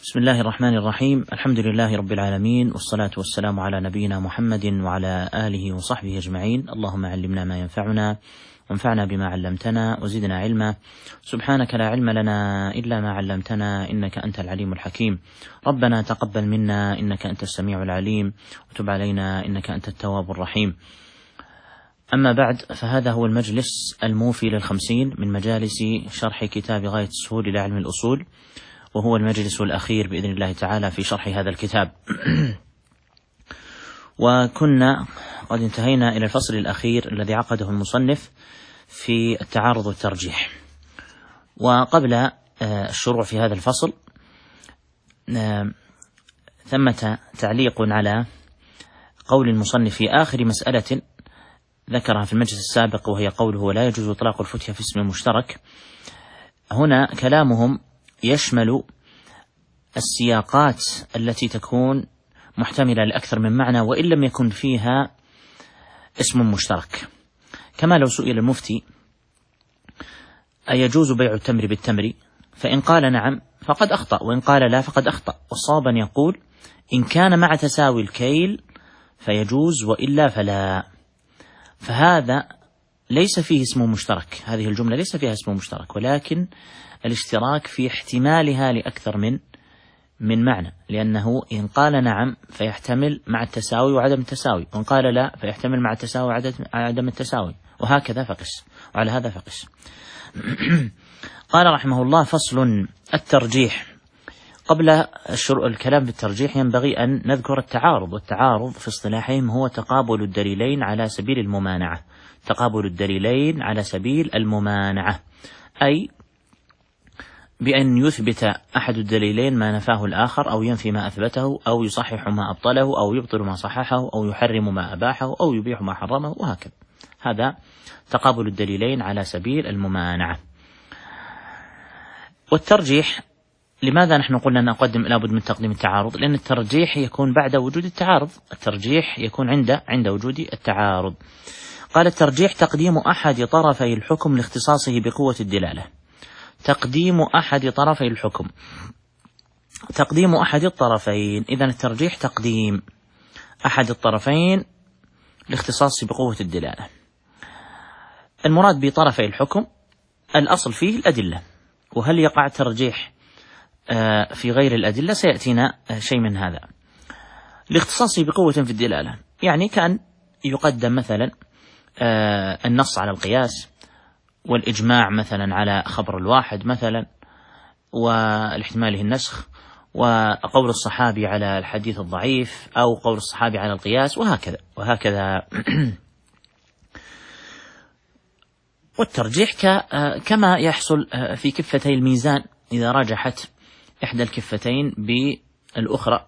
بسم الله الرحمن الرحيم. الحمد لله رب العالمين، والصلاة والسلام على نبينا محمد وعلى آله وصحبه أجمعين. اللهم علمنا ما ينفعنا وانفعنا بما علمتنا وزدنا علما. سبحانك لا علم لنا إلا ما علمتنا إنك أنت العليم الحكيم. ربنا تقبل منا إنك أنت السميع العليم، وتب علينا إنك أنت التواب الرحيم. أما بعد، فهذا هو المجلس الموفي لل50 من مجالس شرح كتاب غاية السهول إلى علم الأصول، وهو المجلس الأخير بإذن الله تعالى في شرح هذا الكتاب. وكنا قد انتهينا إلى الفصل الأخير الذي عقده المصنف في التعارض والترجيح. وقبل الشروع في هذا الفصل ثمة تعليق على قول المصنف في آخر مسألة ذكرها في المجلس السابق، وهي قوله ولا يجوز إطلاق الفتية في اسم مشترك. هنا كلامهم يشمل السياقات التي تكون محتملة لأكثر من معنى وإن لم يكن فيها اسم مشترك، كما لو سئل المفتي أيجوز بيع التمر بالتمر، فإن قال نعم فقد أخطأ، وإن قال لا فقد أخطأ. والصواب أن يقول إن كان مع تساوي الكيل فيجوز وإلا فلا. فهذا ليس فيه اسم مشترك، هذه الجملة ليس فيها اسم مشترك، ولكن الاشتراك في احتمالها لأكثر من معنى، لأنه إن قال نعم فيحتمل مع التساوي وعدم التساوي، وإن قال لا فيحتمل مع التساوي وعدم التساوي، وهكذا فقس، وعلى هذا فقس. قال رحمه الله: فصل الترجيح. قبل الكلام في الترجيح ينبغي أن نذكر التعارض. والتعارض في اصطلاحهم هو تقابل الدليلين على سبيل الممانعة. تقابل الدليلين على سبيل الممانعة، أي بأن يثبت أحد الدليلين ما نفاه الآخر، أو ينفي ما أثبته، أو يصحح ما أبطله، أو يبطل ما صححه، أو يحرم ما أباحه، أو يبيح ما حرمه، وهكذا. هذا تقابل الدليلين على سبيل الممانعة. والترجيح، لماذا نحن قلنا نقدم لابد من تقديم التعارض؟ لأن الترجيح يكون بعد وجود التعارض. الترجيح يكون عند وجود التعارض. قال: الترجيح تقديم أحد طرفي الحكم لاختصاصه بقوة الدلالة. تقديم أحد طرفي الحكم، تقديم أحد الطرفين. إذن الترجيح تقديم أحد الطرفين لاختصاصه بقوة الدلالة. المراد بطرفي الحكم الأصل فيه الأدلة، وهل يقع الترجيح في غير الأدلة؟ سيأتينا شيء من هذا. لاختصاصه بقوة في الدلالة، يعني كان يقدم مثلا النص على القياس، والإجماع مثلا على خبر الواحد مثلا، والاحتماله النسخ، وقول الصحابي على الحديث الضعيف، أو قول الصحابي على القياس، وهكذا. والترجيح كما يحصل في كفتي الميزان، إذا راجحت إحدى الكفتين بالأخرى،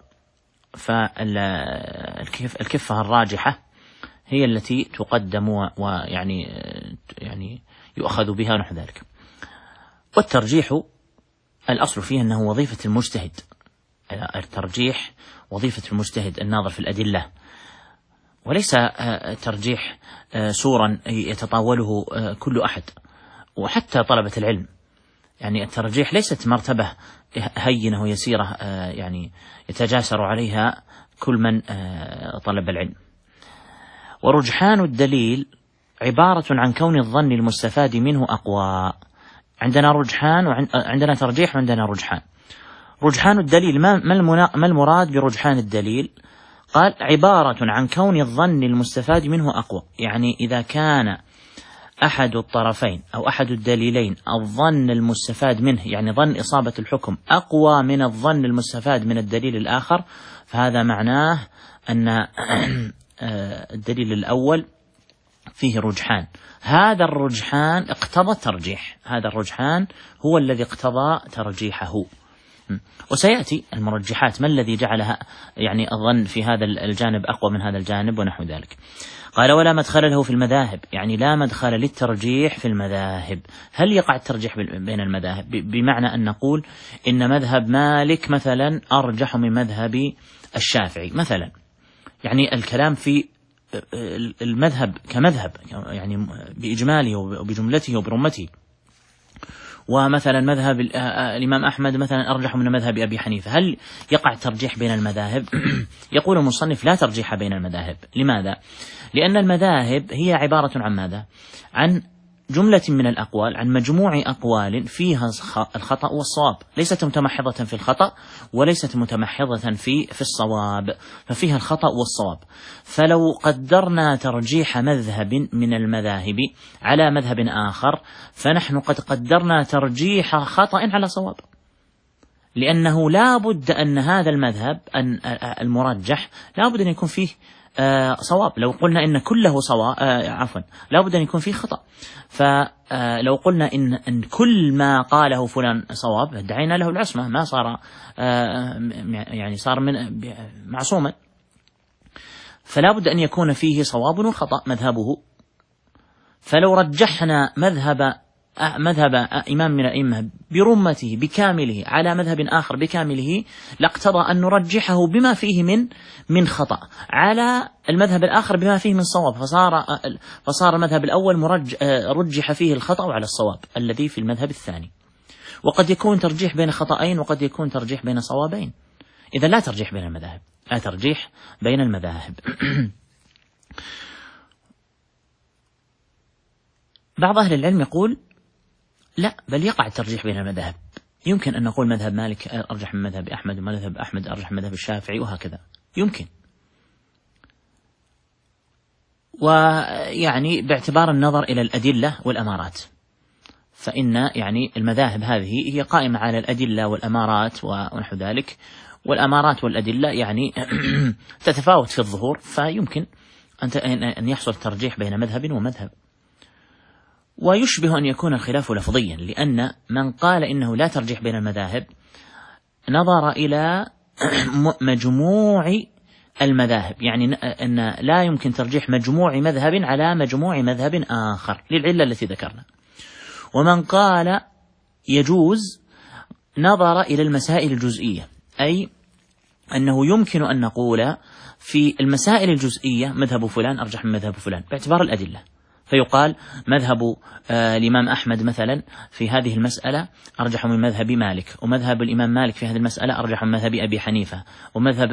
فالكفة الراجحة هي التي تقدم ويعني يؤخذ بها نحو ذلك. والترجيح الأصل فيه أنه وظيفة المجتهد. الترجيح وظيفة المجتهد الناظر في الأدلة، وليس ترجيح سورا يتطاوله كل أحد، وحتى طلبة العلم. يعني الترجيح ليست مرتبة هينة ويسيرة يعني يتجاسر عليها كل من طلب العلم. ورجحان الدليل عبارة عن كون الظن المستفاد منه أقوى. عندنا رجحان وعندنا ترجيح وعندنا رجحان. رجحان الدليل، ما المراد برجحان الدليل؟ قال عبارة عن كون الظن المستفاد منه أقوى، يعني إذا كان أحد الطرفين أو أحد الدليلين الظن المستفاد منه، يعني ظن إصابة الحكم، أقوى من الظن المستفاد من الدليل الآخر، فهذا معناه أن الدليل الأول فيه رجحان. هذا الرجحان اقتضى الترجيح، هذا الرجحان هو الذي اقتضى ترجيحه. وسيأتي المرجحات ما الذي جعلها يعني الظن في هذا الجانب أقوى من هذا الجانب ونحو ذلك. قال: ولا مدخل له في المذاهب، يعني لا مدخل للترجيح في المذاهب. هل يقع الترجيح بين المذاهب؟ بمعنى أن نقول إن مذهب مالك مثلا أرجح من مذهب الشافعي مثلا، يعني الكلام في المذهب كمذهب، يعني بإجماله وبجملته وبرمته. ومثلا مذهب الإمام أحمد مثلا أرجح من مذهب أبي حنيفة، هل يقع ترجيح بين المذاهب؟ يقول المصنف لا ترجيح بين المذاهب. لماذا؟ لأن المذاهب هي عبارة عن ماذا؟ عن جملة من الأقوال، عن مجموع أقوال فيها الخطأ والصواب، ليست متمحضة في الخطأ وليست متمحضة في الصواب، ففيها الخطأ والصواب. فلو قدرنا ترجيح مذهب من المذاهب على مذهب آخر، فنحن قد قدرنا ترجيح خطأ على صواب، لأنه لا بد أن هذا المذهب أن المرجح لا بد أن يكون فيه صواب. لو قلنا إن كله صواب لا بد أن يكون فيه خطأ. فلو قلنا إن كل ما قاله فلان صواب ادعينا له العصمة، ما صار يعني صار من معصوما. فلا بد أن يكون فيه صواب وخطأ مذهبه. فلو رجحنا مذهب إمام من الأئمة برمته بكامله على مذهب آخر بكامله، لاقتضى أن نرجحه بما فيه من خطأ على المذهب الآخر بما فيه من صواب، فصار المذهب الأول رجح فيه الخطأ على الصواب الذي في المذهب الثاني. وقد يكون ترجيح بين خطأين وقد يكون ترجيح بين صوابين. إذا لا ترجيح بين المذاهب، لا ترجيح بين المذاهب. بعض أهل العلم يقول لا، بل يقع الترجيح بين المذاهب. يمكن أن نقول مذهب مالك أرجح من مذهب أحمد، ومذهب أحمد أرجح من مذهب الشافعي، وهكذا يمكن. ويعني باعتبار النظر إلى الأدلة والأمارات، فإن يعني المذاهب هذه هي قائمة على الأدلة والأمارات ونحو ذلك، والأمارات والأدلة يعني تتفاوت في الظهور، فيمكن أن يحصل ترجيح بين مذهب ومذهب. ويشبه أن يكون الخلاف لفظيا، لأن من قال إنه لا ترجيح بين المذاهب نظر إلى مجموع المذاهب، يعني أن لا يمكن ترجيح مجموع مذهب على مجموع مذهب آخر للعلة التي ذكرنا. ومن قال يجوز نظر إلى المسائل الجزئية، أي أنه يمكن أن نقول في المسائل الجزئية مذهب فلان أرجح من مذهب فلان باعتبار الأدلة، فيقال مذهب الإمام أحمد مثلا في هذه المسألة أرجح من مذهب مالك، ومذهب الإمام مالك في هذه المسألة أرجح من مذهب أبي حنيفة، ومذهب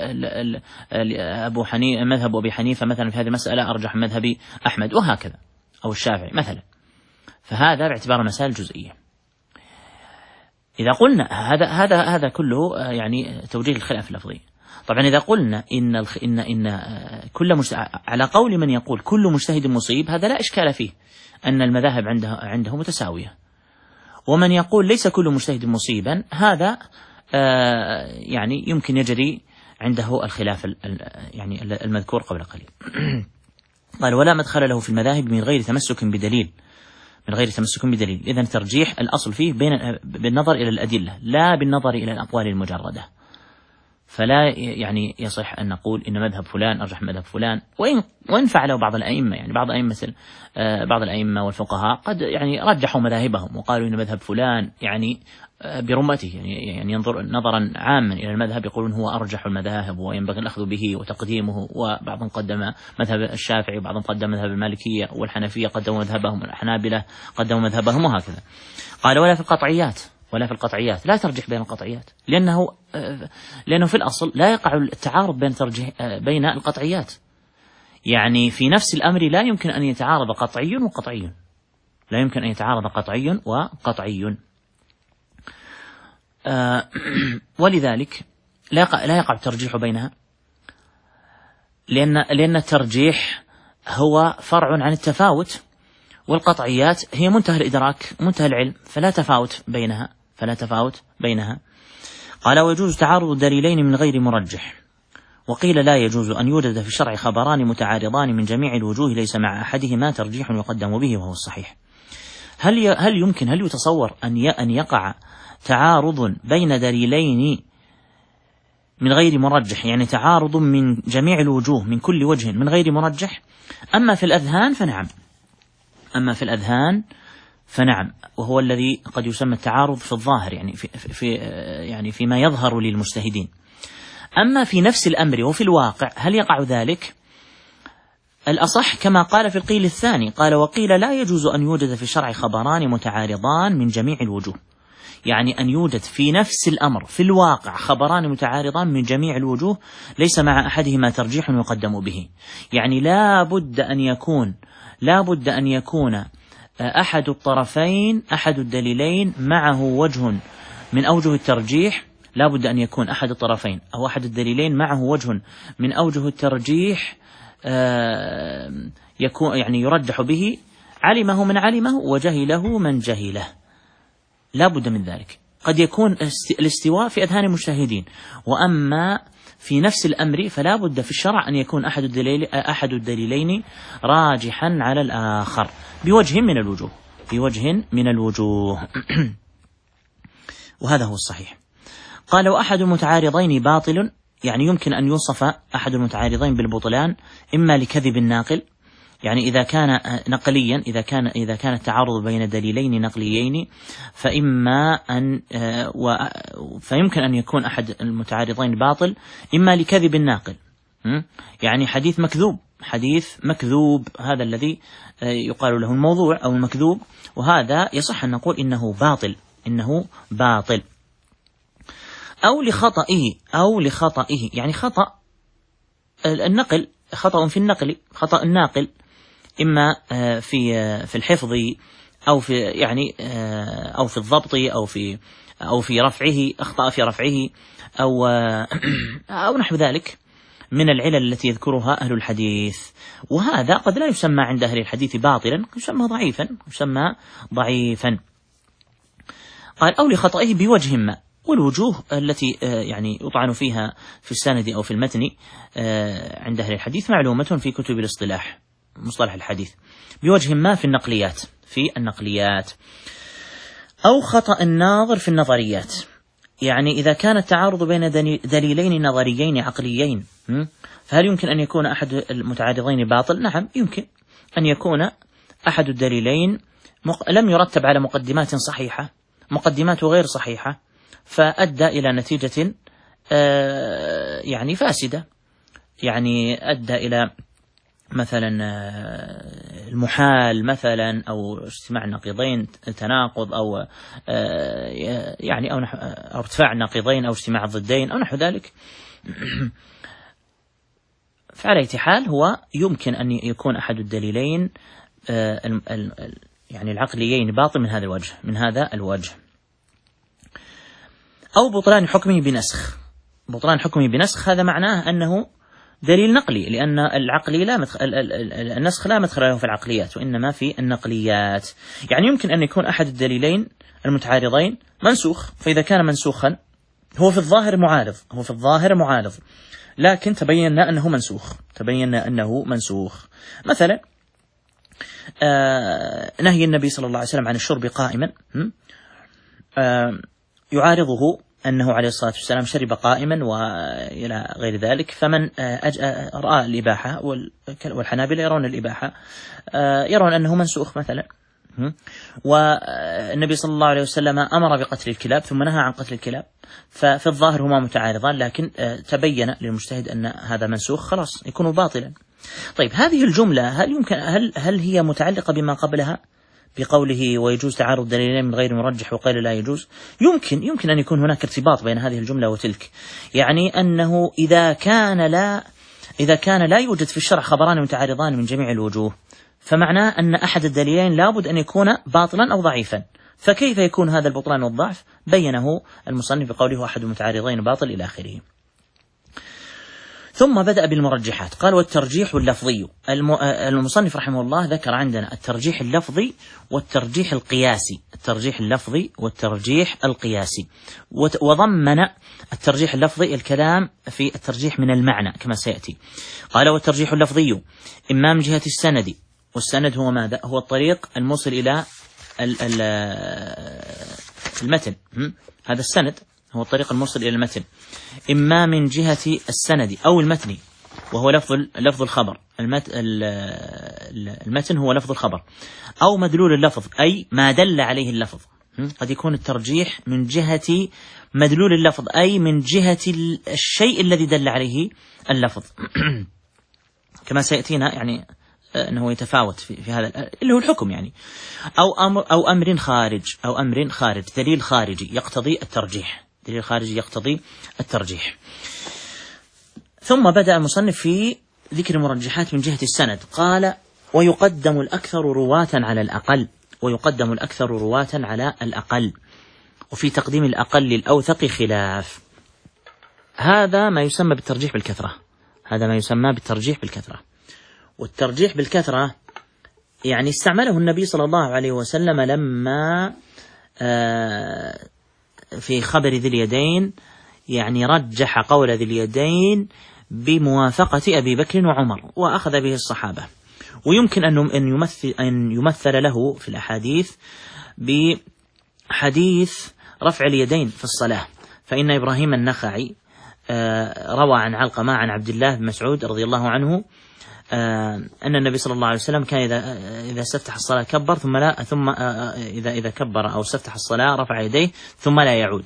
مذهب أبي حنيفة مثلا في هذه المسألة أرجح من مذهب أحمد، وهكذا، أو الشافعي مثلا. فهذا باعتبار المسائل الجزئية. إذا قلنا هذا كله يعني توجيه الخلاف اللفظي. طبعا إذا قلنا إن كل على قول من يقول كل مجتهد مصيب، هذا لا إشكال فيه، أن المذاهب عنده متساوية. ومن يقول ليس كل مجتهد مصيبا، هذا يعني يمكن يجري عنده الخلاف يعني المذكور قبل قليل. قال ولا مدخل له في المذاهب من غير تمسك بدليل، إذن ترجيح الأصل فيه بالنظر إلى الأدلة لا بالنظر إلى الأقوال المجردة. فلا يعني يصح أن نقول إن مذهب فلان أرجح من مذهب فلان، وإن فعله بعض الأئمة، يعني بعض الأئمة والفقهاء قد يعني رجحوا مذاهبهم وقالوا إن مذهب فلان يعني برمته، يعني ينظر نظرا عاما إلى المذهب، يقولون هو أرجح المذاهب وينبغي الأخذ به وتقديمه. وبعضهم قدم مذهب الشافعي، وبعضهم قدم مذهب المالكية، والحنفية قدموا مذهبهم، الحنابلة قدموا مذهبهم، وهكذا. قال ولا في القطعيات لا ترجح بين القطعيات، لأنه في الأصل لا يقع التعارض بين القطعيات. يعني في نفس الأمر لا يمكن أن يتعارض قطعي وقطعي، ولذلك لا يقع الترجيح بينها، لأن الترجيح هو فرع عن التفاوت، والقطعيات هي منتهى الإدراك منتهى العلم، فلا تفاوت بينها. قال ويجوز تعارض دليلين من غير مرجح، وقيل لا يجوز أن يوجد في الشرع خبران متعارضان من جميع الوجوه ليس مع أحدهما ترجيح يقدم به وهو الصحيح. هل يتصور أن يقع تعارض بين دليلين من غير مرجح، يعني تعارض من جميع الوجوه من كل وجه من غير مرجح؟ أما في الأذهان فنعم، وهو الذي قد يسمى التعارض في الظاهر، يعني فيما يظهر للمجتهدين. أما في نفس الأمر وفي الواقع هل يقع ذلك؟ الأصح كما قال في القيل الثاني، قال: وقيل لا يجوز أن يوجد في الشرع خبران متعارضان من جميع الوجوه، يعني أن يوجد في نفس الأمر في الواقع خبران متعارضان من جميع الوجوه ليس مع أحدهما ترجيح يقدم به، يعني لا بد أن يكون أحد الطرفين، أحد الدليلين معه وجه من أوجه الترجيح، لا بد أن يكون أحد الطرفين أو أحد الدليلين معه وجه من أوجه الترجيح يكون يعني يرجح به، علمه من علمه وجهله من جهله، لا بد من ذلك. قد يكون الاستواء في أذهان المجتهدين، وأما في نفس الأمر فلا بد في الشرع أن يكون أحد الدليلين راجحا على الآخر بوجه من الوجوه وهذا هو الصحيح. قال: وأحد المتعارضين باطل، يعني يمكن أن يوصف أحد المتعارضين بالبطلان إما لكذب الناقل، يعني إذا كان نقليا، إذا كان التعارض بين دليلين نقليين فيمكن أن يكون أحد المتعارضين باطل إما لكذب الناقل، يعني حديث مكذوب، هذا الذي يقال له الموضوع أو المكذوب، وهذا يصح أن نقول إنه باطل. أو لخطئه، يعني خطأ النقل، خطأ في النقل، خطأ الناقل إما في الحفظ أو في الضبط أو في رفعه، أخطأ في رفعه أو نحو ذلك من العلل التي يذكرها أهل الحديث، وهذا قد لا يسمى عند أهل الحديث باطلا، يسمى ضعيفا. قال: أو لخطئه بوجه ما، والوجوه التي يعني يطعن فيها في السند أو في المتن عند أهل الحديث معلومة في كتب الاصطلاح، مصطلح الحديث، بوجه ما في النقليات، أو خطأ الناظر في النظريات، يعني إذا كان التعارض بين دليلين نظريين عقليين، فهل يمكن أن يكون أحد المتعارضين باطل؟ نعم، يمكن أن يكون أحد الدليلين لم يرتب على مقدمات صحيحة، مقدماته غير صحيحة، فأدى إلى نتيجة يعني فاسدة، يعني أدى إلى مثلا المحال مثلا، أو اجتماع النقيضين، تناقض، أو يعني أو ارتفاع النقيضين أو اجتماع الضدين أو نحو ذلك. فعلى أي حال هو يمكن أن يكون أحد الدليلين يعني العقليين باطل من هذا الوجه. أو بطلان حكمه بنسخ، هذا معناه أنه دليل نقلي، لأن العقلي النسخ لا مدخل له في العقليات وإنما في النقليات، يعني يمكن أن يكون أحد الدليلين المتعارضين منسوخ، فإذا كان منسوخا هو في الظاهر معارض، لكن تبين أنه منسوخ، مثلا نهي النبي صلى الله عليه وسلم عن الشرب قائما، يعارضه أنه عليه الصلاة والسلام شرب قائما وإلى غير ذلك، فمن رأى الإباحة، والحنابلة يرون الإباحة، يرون أنه منسوخ مثلا. والنبي صلى الله عليه وسلم أمر بقتل الكلاب ثم نهى عن قتل الكلاب، ففي الظاهر هما متعارضان، لكن تبين للمجتهد أن هذا منسوخ، خلاص يكون باطلا. طيب، هذه الجملة هل هي متعلقة بما قبلها بقوله ويجوز تعارض دليلين من غير مرجح وقيل لا يجوز؟ يمكن أن يكون هناك ارتباط بين هذه الجملة وتلك، يعني أنه إذا كان لا يوجد في الشرع خبران متعارضان من جميع الوجوه، فمعناه أن أحد الدليلين لابد أن يكون باطلا أو ضعيفا، فكيف يكون هذا البطلان والضعف؟ بينه المصنف بقوله أحد المتعارضين باطل إلى آخره. ثم بدأ بالمرجحات، قال: والترجيح اللفظي. المصنف رحمه الله ذكر عندنا الترجيح اللفظي والترجيح القياسي، وضمن الترجيح اللفظي الكلام في الترجيح من المعنى كما سيأتي. قال: والترجيح اللفظي إما من جهة السند، والسند هو ماذا؟ هو الطريق الموصل إلى المتن، هذا السند هو الطريق الموصل إلى المتن، إما من جهة السند أو المتن، وهو لفظ الخبر، المتن هو لفظ الخبر، أو مدلول اللفظ أي ما دل عليه اللفظ. قد يكون الترجيح من جهة مدلول اللفظ أي من جهة الشيء الذي دل عليه اللفظ كما سيأتينا يعني أنه يتفاوت في هذا اللي هو الحكم يعني، أو أمر خارج دليل خارجي يقتضي الترجيح. ثم بدأ المصنف في ذكر المرجحات من جهة السند. قال: ويقدم الأكثر رواة على الأقل، وفي تقديم الأقل للأوثق خلاف. هذا ما يسمى بالترجيح بالكثرة. والترجيح بالكثرة يعني استعمله النبي صلى الله عليه وسلم لما في خبر ذي اليدين، يعني رجح قول ذي اليدين بموافقة أبي بكر وعمر، وأخذ به الصحابة. ويمكن أن يمثل له في الأحاديث بحديث رفع اليدين في الصلاة، فإن إبراهيم النخعي روى عن علقمة عن عبد الله بن مسعود رضي الله عنه أن النبي صلى الله عليه وسلم كان إذا استفتح الصلاة كبر ثم إذا كبر أو استفتح الصلاة رفع يديه ثم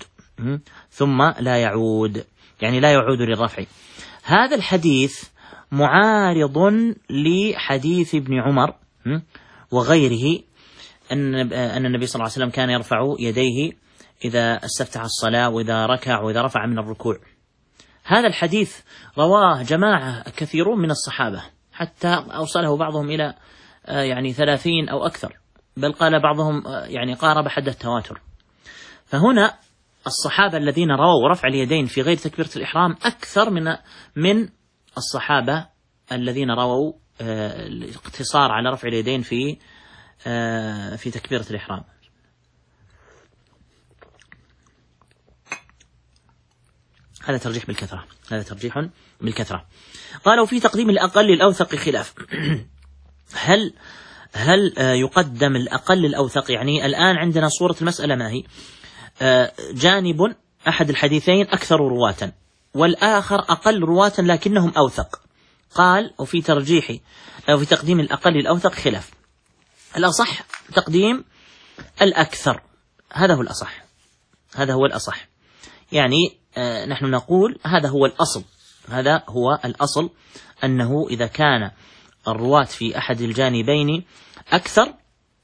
لا يعود يعني لا يعود للرفع. هذا الحديث معارض لحديث ابن عمر وغيره أن النبي صلى الله عليه وسلم كان يرفع يديه إذا استفتح الصلاة وإذا ركع وإذا رفع من الركوع. هذا الحديث رواه جماعة كثيرون من الصحابة، حتى أوصله بعضهم إلى يعني 30 أو أكثر، بل قال بعضهم يعني قارب حد التواتر. فهنا الصحابة الذين رووا رفع اليدين في غير تكبيرة الإحرام أكثر من الصحابة الذين رووا الاقتصار على رفع اليدين في تكبيرة الإحرام. هذا ترجيح بالكثرة. قالوا: في تقديم الأقل للأوثق خلاف. هل يقدم الأقل للأوثق؟ يعني الآن عندنا صورة المسألة ما هي؟ جانب أحد الحديثين أكثر رواة والآخر أقل رواة لكنهم أوثق. قال: وفي ترجيح أو في تقديم الأقل للأوثق خلاف. الأصح تقديم الأكثر، هذا هو الأصح. يعني نحن نقول هذا هو الأصل أنه إذا كان الرواة في أحد الجانبين أكثر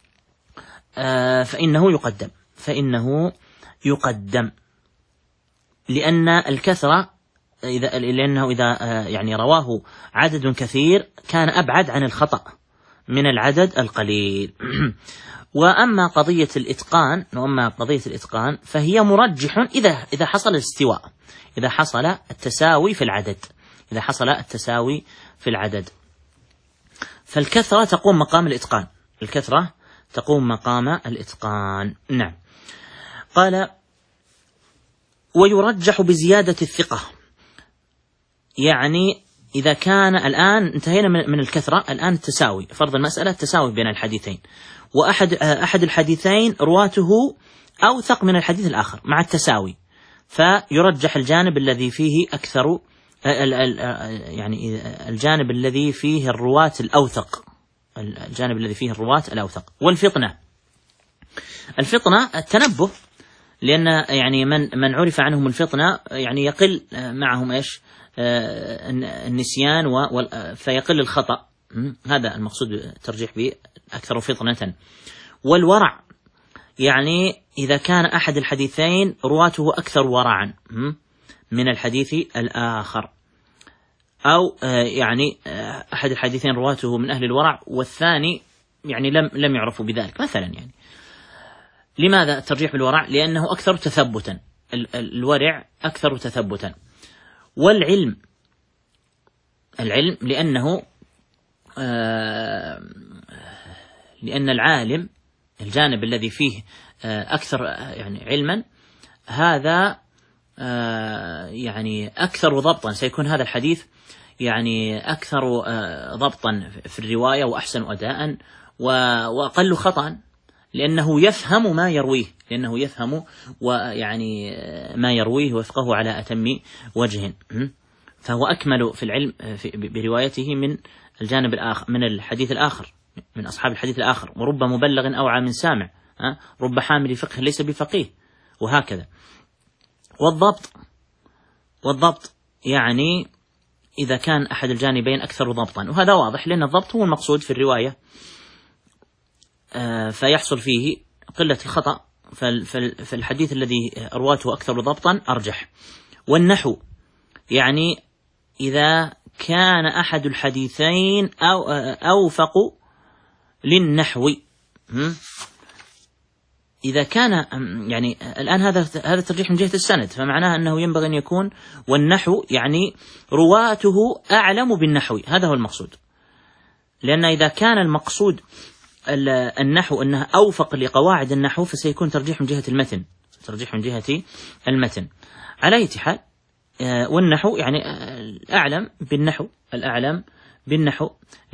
فإنه يقدم لأن الكثرة لأنه إذا يعني رواه عدد كثير كان أبعد عن الخطأ من العدد القليل. وأما قضية الإتقان فهي مرجح إذا حصل الاستواء، إذا حصل التساوي في العدد. فالكثرة تقوم مقام الإتقان. نعم. قال: ويرجح بزيادة الثقة. يعني إذا كان الآن انتهينا من الكثرة، الآن التساوي، فرض المسألة التساوي بين الحديثين، وأحد الحديثين رواته أوثق من الحديث الآخر مع التساوي، فيرجح الجانب الذي فيه أكثر، يعني الجانب الذي فيه الرواة الأوثق. والفطنة التنبه، لأن يعني من عرف عنهم الفطنة يعني يقل معهم النسيان فيقل الخطأ. هذا المقصود بالترجيح بأكثر فطنة. والورع، يعني إذا كان أحد الحديثين رواته أكثر ورعا من الحديث الآخر، أو يعني أحد الحديثين رواته من أهل الورع والثاني يعني لم يعرفوا بذلك مثلا. يعني لماذا الترجيح بالورع؟ لأنه أكثر تثبتا، الورع أكثر تثبتا. والعلم لأن العالم الجانب الذي فيه أكثر يعني علما، هذا يعني أكثر ضبطا، سيكون هذا الحديث يعني أكثر ضبطا في الرواية وأحسن أداء وأقل خطأ، لأنه يفهم ويعني ما يرويه ويفقه على أتم وجه، فهو أكمل في العلم بروايته من الجانب الآخر، من الحديث الآخر، من أصحاب الحديث الآخر. ورب مبلغ أوعى من سامع، رب حامل فقه ليس بفقيه، وهكذا. والضبط يعني إذا كان أحد الجانبين أكثر ضبطا، وهذا واضح لأن الضبط هو المقصود في الرواية، فيحصل فيه قلة الخطأ، فالحديث الذي رواته أكثر ضبطا أرجح. والنحو يعني إذا كان أحد الحديثين أوفق للنحو، إذا كان يعني الآن هذا الترجيح من جهة السند، فمعناه أنه ينبغي أن يكون والنحو يعني رواته أعلم بالنحو، هذا هو المقصود. لأن إذا كان المقصود النحو أنها أوفق لقواعد النحو فسيكون ترجيح من جهة المتن، ترجيح من جهة المتن. على أي حال والنحو يعني الأعلم بالنحو، الأعلم بالنحو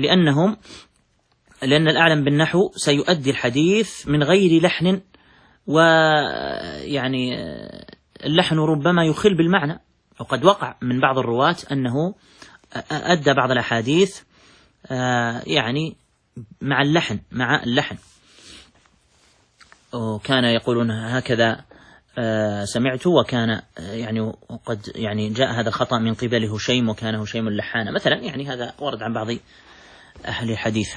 لأن الأعلم بالنحو سيؤدي الحديث من غير لحن، ويعني اللحن ربما يخل بالمعنى، وقد وقع من بعض الرواة أنه أدى بعض الأحاديث يعني مع اللحن، وكان يقولون هكذا سمعت، وكان يعني وقد يعني جاء هذا الخطأ من قبل هشيم، وكان هشيم اللحانة مثلا، يعني هذا ورد عن بعض أهل الحديث.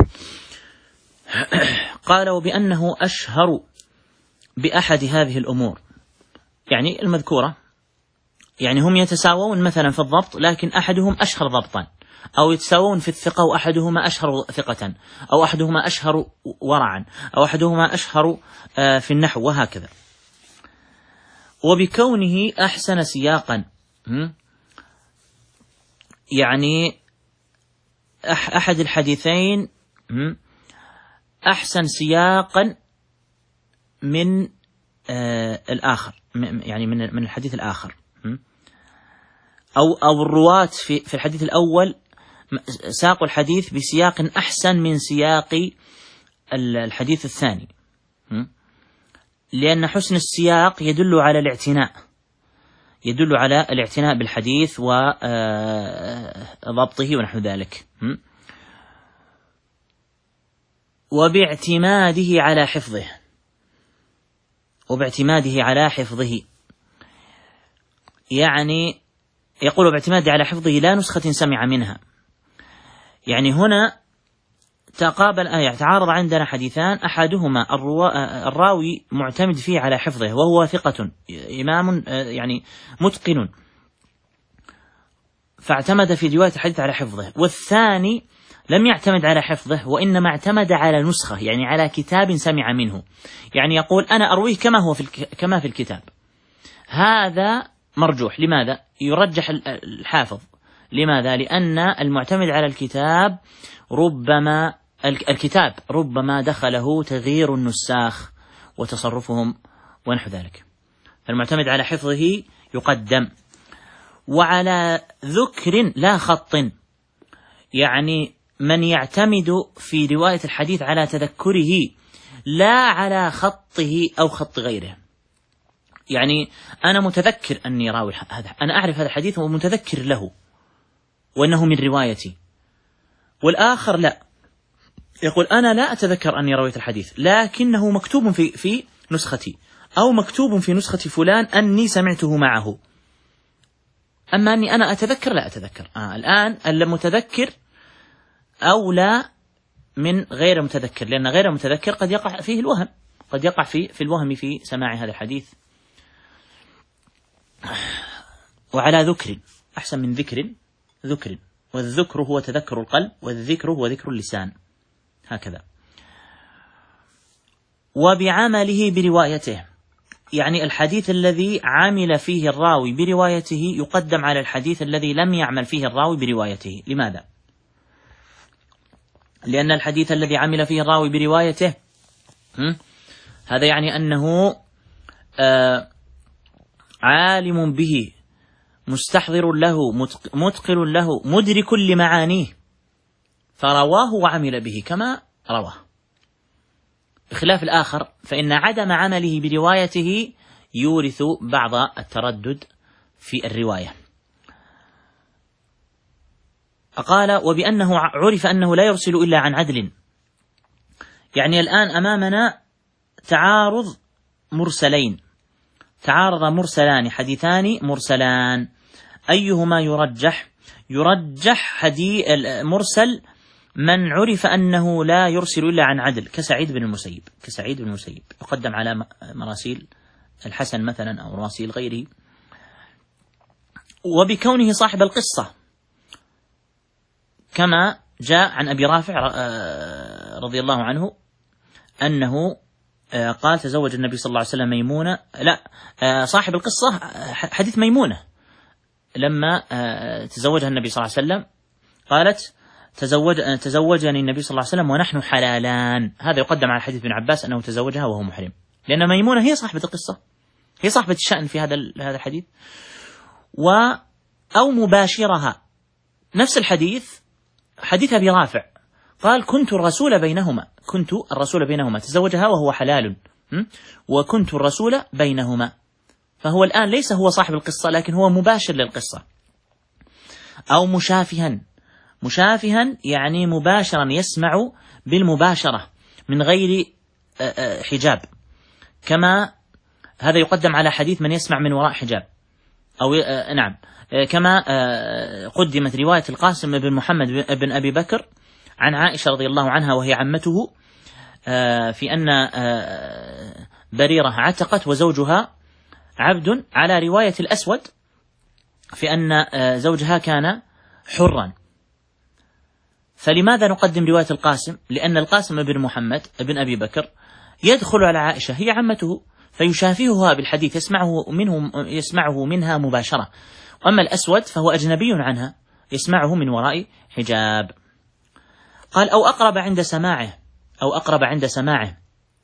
قال وبأنه أشهر بأحد هذه الأمور، يعني المذكورة، يعني هم يتساوون مثلا في الضبط لكن أحدهم أشهر ضبطا، أو يتساوون في الثقة وأحدهما أشهر ثقة، أو أحدهما أشهر ورعا، أو أحدهما أشهر في النحو، وهكذا. وبكونه أحسن سياقا، يعني أحد الحديثين أحسن سياقا من الآخر، يعني من الحديث الآخر، أو الرواة في الحديث الأول ساقوا الحديث بسياق أحسن من سياق الحديث الثاني، لأن حسن السياق يدل على الاعتناء بالحديث وضبطه ونحو ذلك، وباعتماده على حفظه، يعني يقول باعتماده على حفظه لا نسخة سمع منها. يعني هنا تعارض عندنا حديثان، أحدهما الراوي معتمد فيه على حفظه وهو ثقة إمام يعني متقن، فاعتمد في رواية الحديث على حفظه، والثاني لم يعتمد على حفظه وإنما اعتمد على نسخة، يعني على كتاب سمع منه، يعني يقول أنا أرويه كما في الكتاب. هذا مرجوح. لماذا يرجح الحافظ؟ لماذا؟ لأن المعتمد على الكتاب ربما دخله تغيير النساخ وتصرفهم ونحو ذلك، فالمعتمد على حفظه يقدم. وعلى ذكر لا خط، يعني من يعتمد في رواية الحديث على تذكره لا على خطه أو خط غيره، يعني أنا متذكر أني راوي هذا، أنا أعرف هذا الحديث ومتذكر له وأنه من روايتي، والآخر لا، يقول أنا لا أتذكر أني رويت الحديث لكنه مكتوب في نسختي، أو مكتوب في نسخة فلان أني سمعته معه، أما أني أنا أتذكر لا أتذكر. الآن المتذكر أولى من غير متذكر، لأن غير متذكر قد يقع فيه الوهم، قد يقع في الوهم في سماع هذا الحديث. وعلى ذكر أحسن من ذكر، والذكر هو تذكر القلب، والذكر هو ذكر اللسان، هكذا. وبعمله بروايته، يعني الحديث الذي عمل فيه الراوي بروايته يقدم على الحديث الذي لم يعمل فيه الراوي بروايته. لماذا؟ لأن الحديث الذي عمل فيه الراوي بروايته هذا يعني أنه عالم به، مستحضر له، متقن له، مدرك لمعانيه، فرواه وعمل به كما رواه، بخلاف الآخر فإن عدم عمله بروايته يورث بعض التردد في الرواية. قال وبأنه عرف أنه لا يرسل إلا عن عدل، يعني الآن أمامنا تعارض مرسلان، حديثان مرسلان، أيهما يرجح؟ يرجح حديث مرسل من عرف أنه لا يرسل إلا عن عدل كسعيد بن المسيب يقدم على مراسيل الحسن مثلا أو مراسيل غيره، وبكونه صاحب القصة، كما جاء عن أبي رافع رضي الله عنه أنه قال تزوج النبي صلى الله عليه وسلم ميمونة، لا صاحب القصة حديث ميمونة لما تزوجها النبي صلى الله عليه وسلم قالت تزوجني النبي صلى الله عليه وسلم ونحن حلالان. هذا يقدم على حديث ابن عباس أنه تزوجها وهو محرم، لأن ميمونة هي صاحبة القصة، هي صاحبة الشأن في هذا الحديث. أو مباشرها، نفس الحديث حديث أبي رافع قال كنت الرسول بينهما تزوجها وهو حلال، وكنت الرسول بينهما، فهو الآن ليس هو صاحب القصة لكن هو مباشر للقصة. أو مشافها يعني مباشرا يسمع بالمباشرة من غير حجاب، كما هذا يقدم على حديث من يسمع من وراء حجاب، أو نعم كما قدمت رواية القاسم بن محمد بن أبي بكر عن عائشة رضي الله عنها وهي عمته في أن بريرة عتقت وزوجها عبد، على رواية الأسود في أن زوجها كان حرا. فلماذا نقدم رواية القاسم؟ لأن القاسم بن محمد بن أبي بكر يدخل على عائشة هي عمته فيشافهها بالحديث، يسمعه منها مباشرة. أما الأسود فهو أجنبي عنها يسمعه من وراء حجاب. قال أو أقرب عند سماعه،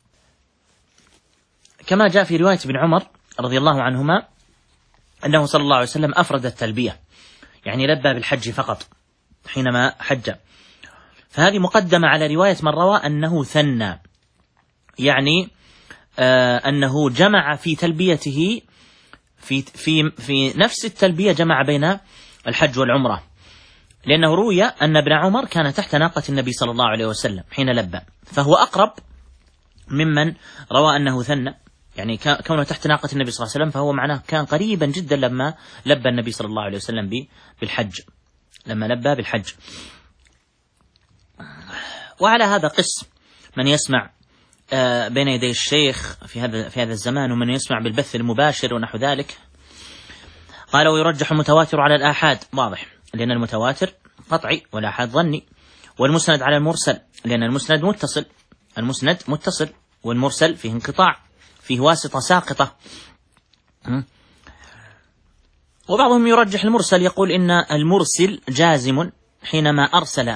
كما جاء في رواية ابن عمر رضي الله عنهما أنه صلى الله عليه وسلم أفرد التلبية، يعني لبى بالحج فقط حينما حج، فهذه مقدمة على رواية من روى أنه ثنى، يعني أنه جمع في تلبيته في نفس التلبية جمع بين الحج والعمرة، لأنه روي أن ابن عمر كان تحت ناقة النبي صلى الله عليه وسلم حين لبى، فهو أقرب ممن روى أنه ثنى، يعني كونه تحت ناقة النبي صلى الله عليه وسلم فهو معناه كان قريبا جدا لما لبى النبي صلى الله عليه وسلم بالحج، لما لبى بالحج. وعلى هذا قس من يسمع بين يدي الشيخ في هذا الزمان، ومن يسمع بالبث المباشر ونحو ذلك. قال ويرجح المتواتر على الآحاد، واضح لأن المتواتر قطعي والآحاد ظني، والمسند على المرسل لأن المسند متصل والمرسل فيه انقطاع، فيه واسطة ساقطة. وبعضهم يرجح المرسل، يقول إن المرسل جازم حينما أرسل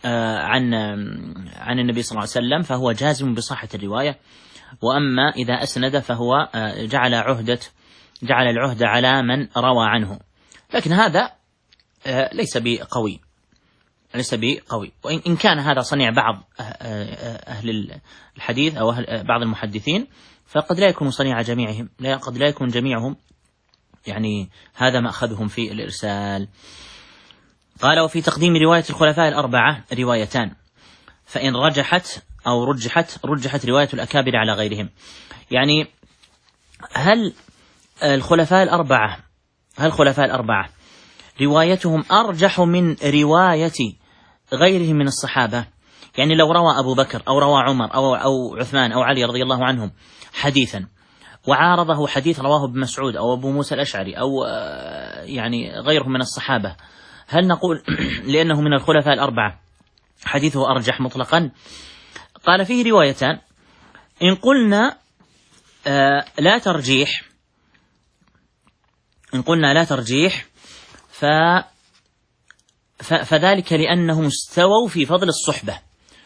عن النبي صلى الله عليه وسلم فهو جازم بصحة الرواية، وأما إذا أسند فهو جعل العهدة على من روى عنه، لكن هذا ليس بقوي، وإن كان هذا صنيع بعض أهل الحديث أو بعض المحدثين، فقد لا يكون صنيع جميعهم، قد لا يكون جميعهم يعني هذا مأخذهم في الإرسال. قال وفي تقديم رواية الخلفاء الأربعة روايتان، فإن رجحت أو رجحت رواية الأكابر على غيرهم، يعني هل الخلفاء الأربعة روايتهم أرجح من رواية غيرهم من الصحابة؟ يعني لو روى أبو بكر أو روى عمر أو عثمان أو علي رضي الله عنهم حديثا وعارضه حديث رواه ابن مسعود أو أبو موسى الأشعري أو يعني غيرهم من الصحابة، هل نقول لأنه من الخلفاء الأربعة حديثه أرجح مطلقا؟ قال فيه روايتان، إن قلنا لا ترجيح فذلك لأنهم استووا في فضل الصحبة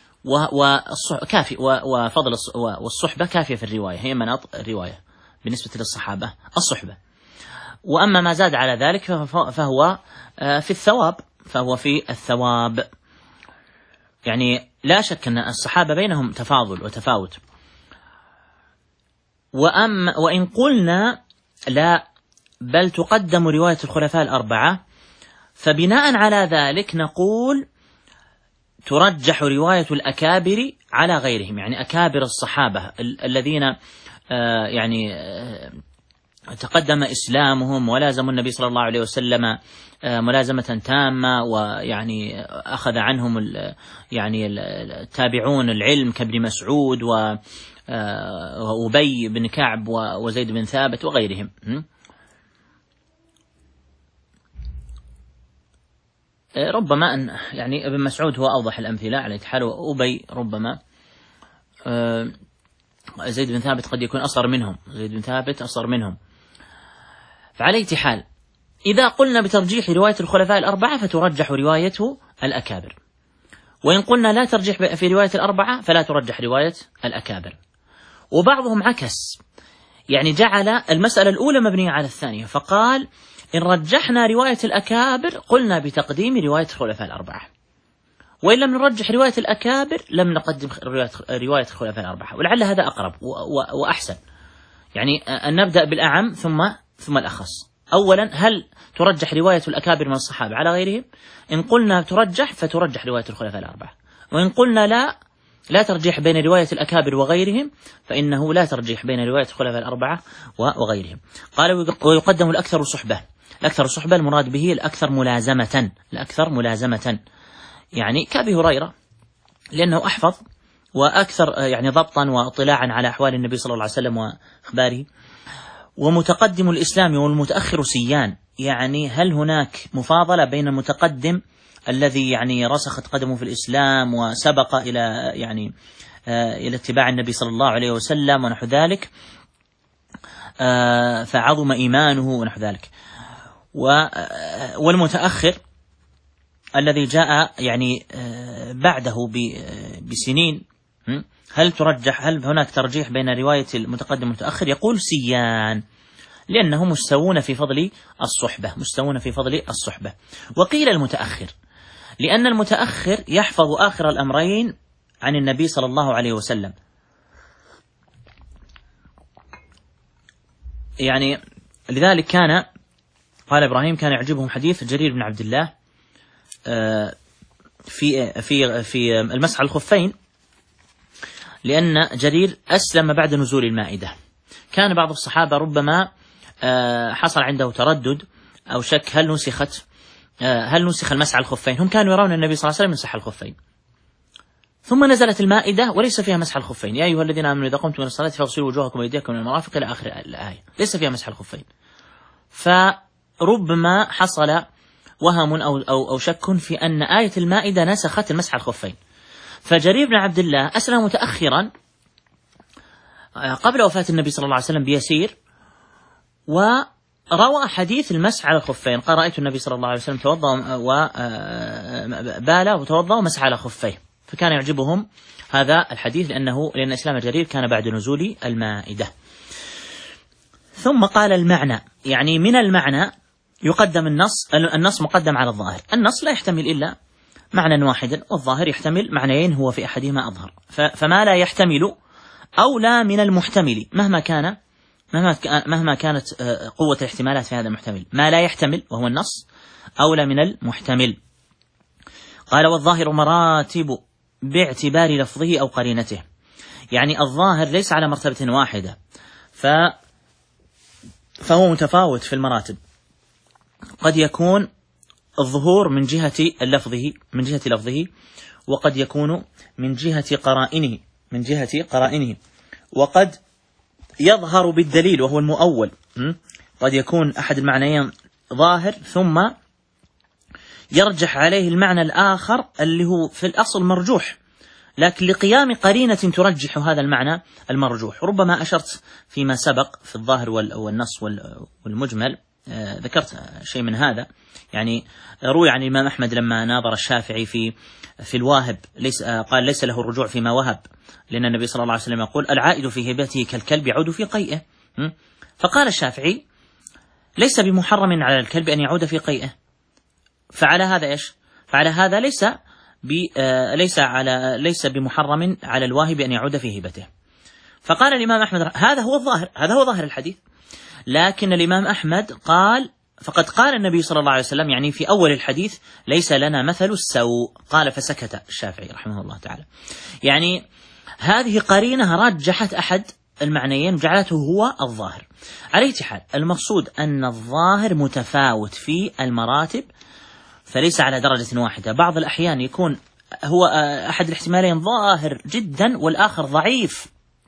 والصحبة كافية في الرواية، هي مناط الرواية بالنسبة للصحابة الصحبة، وأما ما زاد على ذلك فهو في الثواب، يعني لا شك أن الصحابة بينهم تفاضل وتفاوت. وإن قلنا لا بل تقدم رواية الخلفاء الأربعة، فبناء على ذلك نقول ترجح رواية الأكابر على غيرهم، يعني أكابر الصحابة الذين يعني تقدم إسلامهم ولازموا النبي صلى الله عليه وسلم ملازمة تامة، ويعني أخذ عنهم يعني التابعون العلم كابن مسعود وأبي بن كعب وزيد بن ثابت وغيرهم. ربما أن يعني ابن مسعود هو أوضح الأمثلة على حال، وأبي ربما زيد بن ثابت قد يكون أصغر منهم، زيد بن ثابت أصغر منهم. فعلى أي حال إذا قلنا بترجيح رواية الخلفاء الأربعة فترجح رواية الأكابر، وإن قلنا لا ترجح في رواية الأربعة فلا ترجح رواية الأكابر. وبعضهم عكس، يعني جعل المسألة الأولى مبنية على الثانية، فقال إن رجحنا رواية الأكابر قلنا بتقديم رواية الخلفاء الأربعة، وإن لم نرجح رواية الأكابر لم نقدم رواية الخلفاء الأربعة. ولعل هذا أقرب وأحسن، يعني أن نبدأ بالأعم ثم الأخص. أولا، هل ترجح رواية الأكابر من الصحابة على غيرهم؟ إن قلنا ترجح فترجح رواية الخلفاء الأربعة، وإن قلنا لا ترجيح بين رواية الأكابر وغيرهم فإنه لا ترجيح بين رواية الخلفاء الأربعة وغيرهم. قال ويقدم الأكثر صحبة. الأكثر صحبة المراد به الأكثر ملازمة، يعني كأبي هريرة لأنه أحفظ وأكثر يعني ضبطا واطلاعا على أحوال النبي صلى الله عليه وسلم وأخباره. ومتقدم الإسلام والمتأخر سيان، يعني هل هناك مفاضلة بين المتقدم الذي يعني رسخت قدمه في الإسلام وسبق إلى اتباع النبي صلى الله عليه وسلم ونحو ذلك، فعظم إيمانه ونحو ذلك، والمتأخر الذي جاء يعني بعده بسنين، هل هناك ترجيح بين رواية المتقدم والمتأخر؟ يقول سيان، لأنهم مستوون في فضل الصحبة. وقيل المتأخر، لأن المتأخر يحفظ آخر الأمرين عن النبي صلى الله عليه وسلم، يعني لذلك قال إبراهيم كان يعجبهم حديث جرير بن عبد الله في المسح على الخفين، لأن جرير أسلم بعد نزول المائدة. كان بعض الصحابة ربما حصل عنده تردد أو شك هل نسخ المسح على الخفين. هم كانوا يرون النبي صلى الله عليه وسلم يمسح الخفين، ثم نزلت المائدة وليس فيها مسح الخفين، يا أيها الذين آمنوا إذا قمتم إلى الصلاة فاغسلوا وجوهكم وأيديكم من المرافق إلى آخر الآية، ليس فيها مسح الخفين. فربما حصل وهم أو شك في أن آية المائدة نسخت المسح على الخفين. فجرير بن عبد الله أسلم متأخرا قبل وفاة النبي صلى الله عليه وسلم بيسير، وروى حديث المسح على الخفين، قال رأيت النبي صلى الله عليه وسلم توضأ وبال وتوضأ ومسح على خفيه، فكان يعجبهم هذا الحديث لأن إسلام جرير كان بعد نزول المائدة. ثم قال المعنى، يعني من المعنى يقدم النص مقدم على الظاهر. النص لا يحتمل إلا معنى واحدا، والظاهر يحتمل معنيين هو في أحدهما أظهر، فما لا يحتمل أولى من المحتمل مهما كانت قوة الاحتمالات في هذا المحتمل. ما لا يحتمل وهو النص أولى من المحتمل. قال والظاهر مراتب باعتبار لفظه أو قرينته، يعني الظاهر ليس على مرتبة واحدة، فهو متفاوت في المراتب. قد يكون الظهور من جهة لفظه وقد يكون من جهة قرائنه وقد يظهر بالدليل وهو المؤول. قد يكون أحد المعنيين ظاهر ثم يرجح عليه المعنى الآخر اللي هو في الأصل مرجوح، لكن لقيام قرينة ترجح هذا المعنى المرجوح. ربما أشرت فيما سبق في الظاهر والنص والمجمل، ذكرت شيء من هذا. يعني روي عن الإمام أحمد لما ناظر الشافعي في الواهب قال ليس له الرجوع فيما وهب، لأن النبي صلى الله عليه وسلم يقول العائد في هبته كالكلب يعود في قيئه. فقال الشافعي ليس بمحرم على الكلب أن يعود في قيئه، فعلى هذا إيش؟ فعلى هذا ليس بمحرم على الواهب أن يعود في هبته. فقال الإمام أحمد هذا هو ظاهر الحديث. لكن الإمام أحمد قال فقد قال النبي صلى الله عليه وسلم، يعني في أول الحديث ليس لنا مثل السوء، قال فسكت الشافعي رحمه الله تعالى. يعني هذه قرينة رجحت أحد المعنيين وجعلته هو الظاهر. على أي حال المقصود أن الظاهر متفاوت في المراتب، فليس على درجة واحدة. بعض الأحيان يكون هو أحد الاحتمالين ظاهر جدا والآخر ضعيف،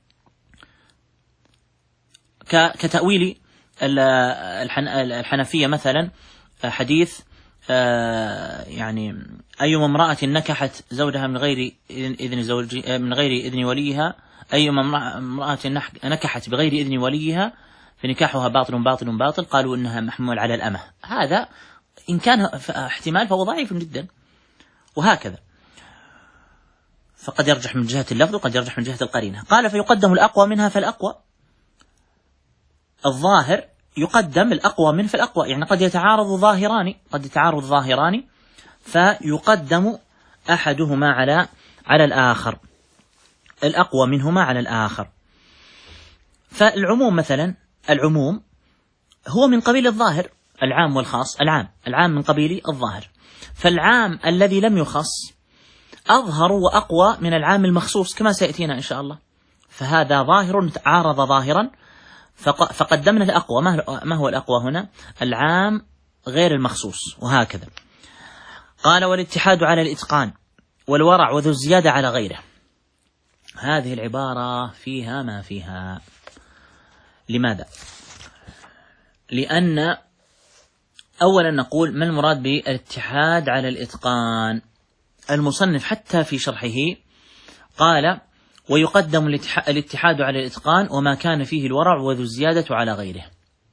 كتأويل الحنفية مثلا حديث يعني أيما امرأة نكحت زوجها من غير إذن وليها، أيما امرأة نكحت بغير إذن وليها فنكاحها باطل باطل باطل، قالوا إنها محمول على الأمة. هذا إن كان احتمال فهو ضعيف جدا، وهكذا فقد يرجح من جهة اللفظ وقد يرجح من جهة القرينة. قال فيقدم الأقوى منها فالأقوى، الظاهر يقدم الأقوى منه فالأقوى، يعني قد يتعارض ظاهران فيقدم أحدهما على الآخر، الأقوى منهما على الآخر. فالعموم مثلا، العموم هو من قبيل الظاهر، العام والخاص، العام من قبيل الظاهر، فالعام الذي لم يخص أظهر وأقوى من العام المخصوص كما سيأتينا إن شاء الله. فهذا ظاهر عارض ظاهرا فقدمنا الأقوى. ما هو الأقوى هنا؟ العام غير المخصوص، وهكذا. قال والاتحاد على الإتقان والورع وذو الزيادة على غيره. هذه العبارة فيها ما فيها. لماذا؟ لأن أولا نقول ما المراد بالاتحاد على الإتقان؟ المصنف حتى في شرحه قال ويقدم الاتحاد على الإتقان وما كان فيه الورع وذو الزيادة على غيره.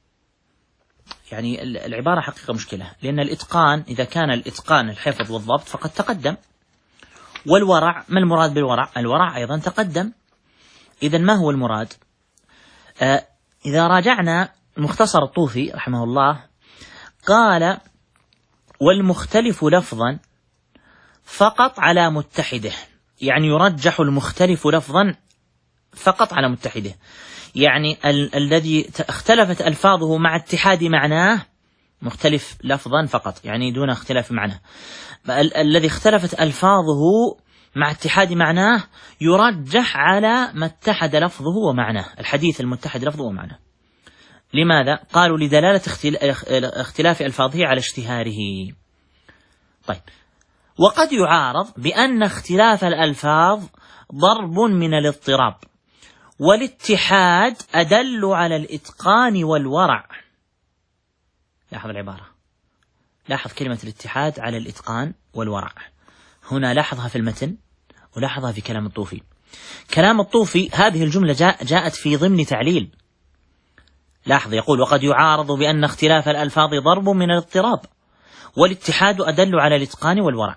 يعني العبارة حقيقة مشكلة، لأن الإتقان إذا كان الإتقان الحفظ والضبط فقد تقدم، والورع ما المراد بالورع؟ الورع أيضا تقدم. إذن ما هو المراد؟ إذا راجعنا مختصر الطوفي رحمه الله قال والمختلف لفظا فقط على متحده، يعني يرجح المختلف لفظا فقط على متحده، يعني الذي اختلفت ألفاظه مع اتحاد معناه مختلف لفظا فقط، يعني دون اختلاف معناه. الذي اختلفت ألفاظه مع اتحاد معناه يرجح على ما اتحد لفظه ومعناه، الحديث المتحد لفظه ومعناه. لماذا؟ قالوا لدلالة اختلاف ألفاظه على اشتهاره. طيب، وقد يعارض بأن اختلاف الألفاظ ضرب من الاضطراب، والاتحاد أدل على الإتقان والورع. لاحظ العبارة، لاحظ كلمة الاتحاد على الإتقان والورع، هنا لاحظها في المتن ولاحظها في كلام الطوفي. كلام الطوفي هذه الجملة جاءت في ضمن تعليل. لاحظ يقول وقد يعارض بأن اختلاف الألفاظ ضرب من الاضطراب والاتحاد أدل على الإتقان والورع.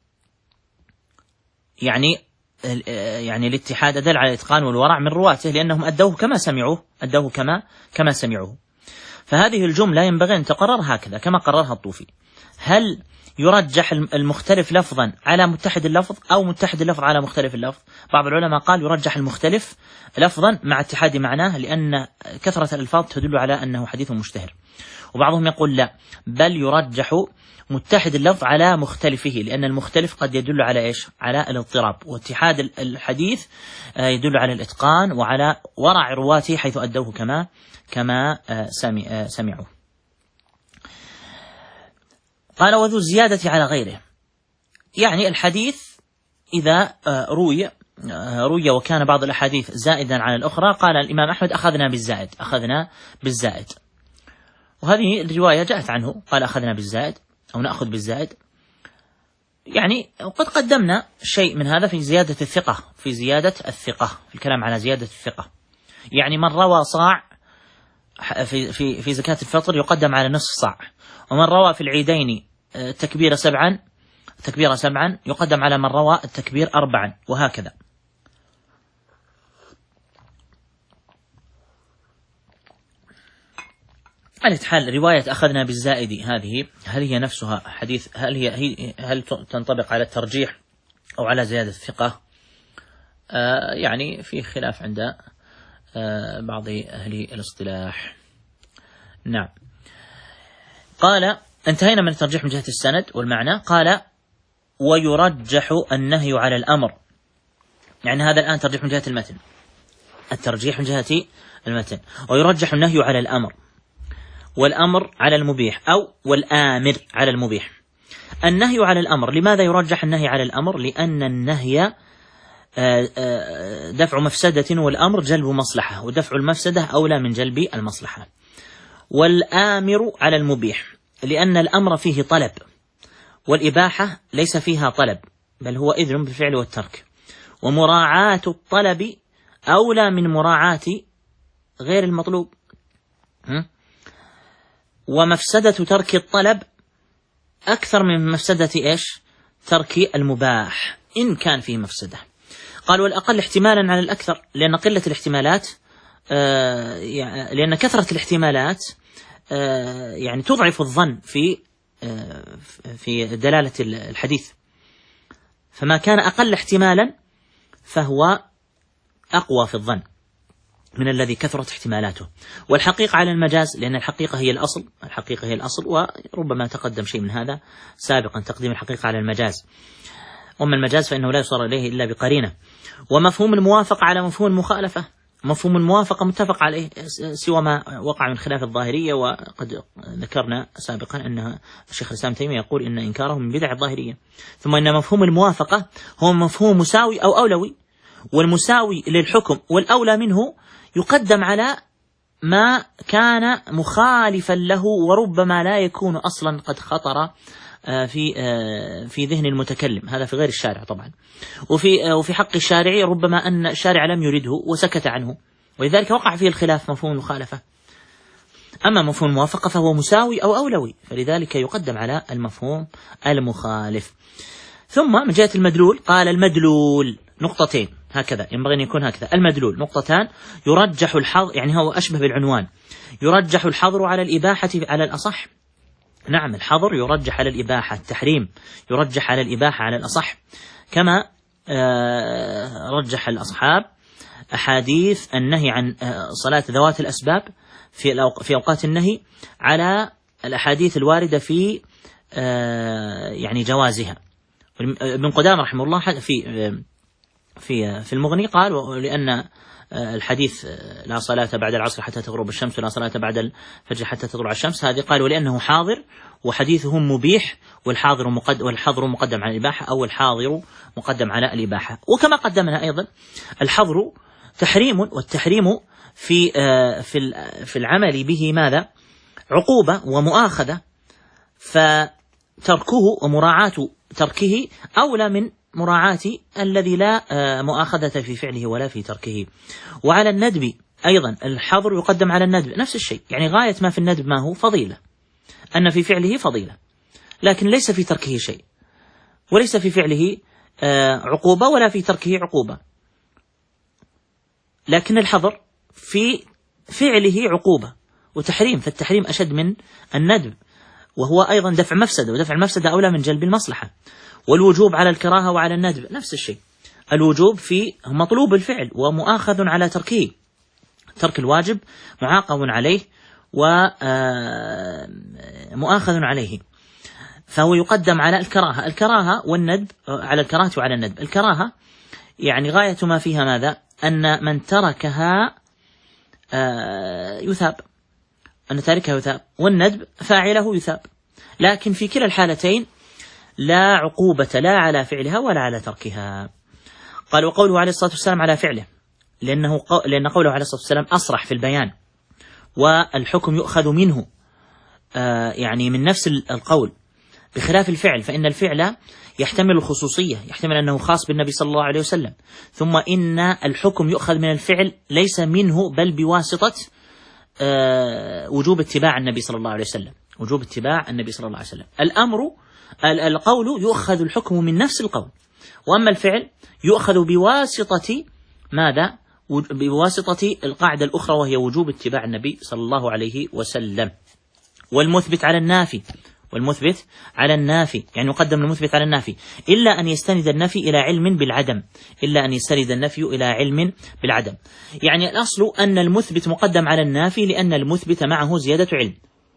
يعني الاتحاد أدل على الإتقان والورع من رواته، لأنهم أدوه كما سمعوه. فهذه الجملة ينبغي أن تقرر هكذا كما قررها الطوفي. هل يرجح المختلف لفظا على متحد اللفظ أو متحد اللفظ على مختلف اللفظ؟ بعض العلماء قال يرجح المختلف لفظا مع اتحاد معناه، لأن كثرة الألفاظ تدل على أنه حديث مشتهر. وبعضهم يقول لا، بل يرجح متحد اللفظ على مختلفه، لأن المختلف قد يدل على إيش؟ على الاضطراب، واتحاد الحديث يدل على الإتقان وعلى ورع رواته حيث أدوه كما سمعوا. قال وذو الزيادة على غيره، يعني الحديث إذا روي وكان بعض الأحاديث زائدا على الأخرى، قال الإمام أحمد أخذنا بالزائد. وهذه الرواية جاءت عنه قال أخذنا بالزائد أو نأخذ بالزائد. يعني وقد قدمنا شيء من هذا في زيادة الثقة، في الكلام على زيادة الثقة. يعني من روى صاع في زكاة الفطر يقدم على نصف صاع، ومن روى في العيدين تكبير 7 يقدم على من روى التكبير 4، وهكذا. على حال رواية أخذنا بالزائد هذه هل هي نفسها حديث؟ هل تنطبق على الترجيح أو على زيادة الثقة؟ يعني في خلاف عند بعض أهل الاصطلاح. نعم. قال انتهينا من الترجيح من جهة السند والمعنى. قال ويرجح النهي على الأمر، يعني هذا الآن ترجيح من جهة المتن. الترجيح من جهة المتن. ويرجح النهي على الأمر، والأمر على المبيح، أو والآمر على المبيح. النهي على الأمر، لماذا يرجح النهي على الأمر؟ لأن النهي دفع مفسدة، والأمر جلب مصلحة، ودفع المفسدة أولى من جلب المصلحة. والآمر على المبيح، لأن الأمر فيه طلب، والإباحة ليس فيها طلب، بل هو إذن بالفعل والترك، ومراعاة الطلب أولى من مراعاة غير المطلوب. ومفسدة ترك الطلب أكثر من مفسدة إيش؟ ترك المباح إن كان فيه مفسدة. قال والأقل احتمالا على الأكثر، لأن قلة الاحتمالات لأن كثرة الاحتمالات يعني تضعف الظن في دلالة الحديث، فما كان أقل احتمالا فهو أقوى في الظن من الذي كثرت احتمالاته. والحقيقة على المجاز، لأن الحقيقة هي الأصل، الحقيقة هي الأصل، وربما تقدم شيء من هذا سابقا، تقديم الحقيقة على المجاز. وأما المجاز فإنه لا يصار إليه إلا بقرينة. ومفهوم الموافقة على مفهوم المخالفة، مفهوم الموافقة متفق عليه، سوى ما وقع من خلاف الظاهرية، وقد ذكرنا سابقا أن الشيخ الإسلام تيمية يقول إن إنكاره من بدع الظاهرية. ثم إن مفهوم الموافقة هو مفهوم مساوي أو أولوي، والمساوي للحكم والأولى منه يقدم على ما كان مخالفا له، وربما لا يكون أصلا قد خطر في ذهن المتكلم، هذا في غير الشارع طبعا. وفي حق الشارع ربما أن الشارع لم يرده وسكت عنه، ولذلك وقع فيه الخلاف مفهوم المخالفة. أما مفهوم الموافقة فهو مساوي أو أولوي، فلذلك يقدم على المفهوم المخالف. ثم من جهة المدلول، قال المدلول نقطتين، هكذا ينبغي أن يكون هكذا، المدلول نقطتان، يرجح الحظر، يعني هو أشبه بالعنوان، يرجح الحظر على الإباحة على الأصح. نعم، الحظر يرجح على الإباحة، التحريم يرجح على الإباحة على الأصح، كما رجح الأصحاب أحاديث النهي عن صلاة ذوات الأسباب في أوقات النهي على الأحاديث الواردة في يعني جوازها. ابن قدامة رحمه الله في المغني قال لأن الحديث لا صلاة بعد العصر حتى تغرب الشمس، ولا صلاة بعد الفجر حتى تطلع الشمس، هذه قال ولأنه حاضر وحديثهم مبيح، والحظر مقدم على الإباحة، أو الحاضر مقدم على الإباحة. وكما قدمنا أيضا الحظر تحريم، والتحريم في العمل به ماذا؟ عقوبة ومؤاخذة، فتركه ومراعاة تركه أولى من مراعاة الذي لا مؤاخذة في فعله ولا في تركه. وعلى الندب أيضا الحظر يقدم على الندب، نفس الشيء، يعني غاية ما في الندب ما هو فضيلة، أن في فعله فضيلة، لكن ليس في تركه شيء، وليس في فعله عقوبة ولا في تركه عقوبة، لكن الحظر في فعله عقوبة وتحريم، فالتحريم أشد من الندب، وهو أيضا دفع مفسدة، ودفع المفسدة أولى من جلب المصلحة. والوجوب على الكراهة وعلى الندب نفس الشيء، الوجوب في مطلوب الفعل ومؤاخذ على تركه، ترك الواجب معاقب عليه ومؤاخذ عليه، فهو يقدم على الكراهة والندب، على الكراهة وعلى الندب. الكراهة يعني غاية ما فيها ماذا؟ أن من تركها يثاب، أن تاركها يثاب، والندب فاعله يثاب، لكن في كلا الحالتين لا عقوبة لا على فعلها ولا على تركها. قال وقوله عليه الصلاة والسلام على فعله، لأن قوله عليه الصلاة والسلام أصرح في البيان، والحكم يؤخذ منه يعني من نفس القول، بخلاف الفعل، فإن الفعل يحتمل الخصوصية، يحتمل أنه خاص بالنبي صلى الله عليه وسلم، ثم إن الحكم يؤخذ من الفعل ليس منه بل بواسطة وجوب اتباع النبي صلى الله عليه وسلم، وجوب اتباع النبي صلى الله عليه وسلم. القول يؤخذ الحكم من نفس القول، وأما الفعل يؤخذ بواسطة ماذا؟ بواسطة القاعدة الأخرى، وهي وجوب اتباع النبي صلى الله عليه وسلم. والمثبت على النافي، والمثبت على النافي يعني يقدم المثبت على النافي، إلا أن يستند النفي إلى علم بالعدم، إلا أن يستند النفي إلى علم بالعدم. يعني الأصل أن المثبت مقدم على النافي، لأن المثبت معه زيادة علم،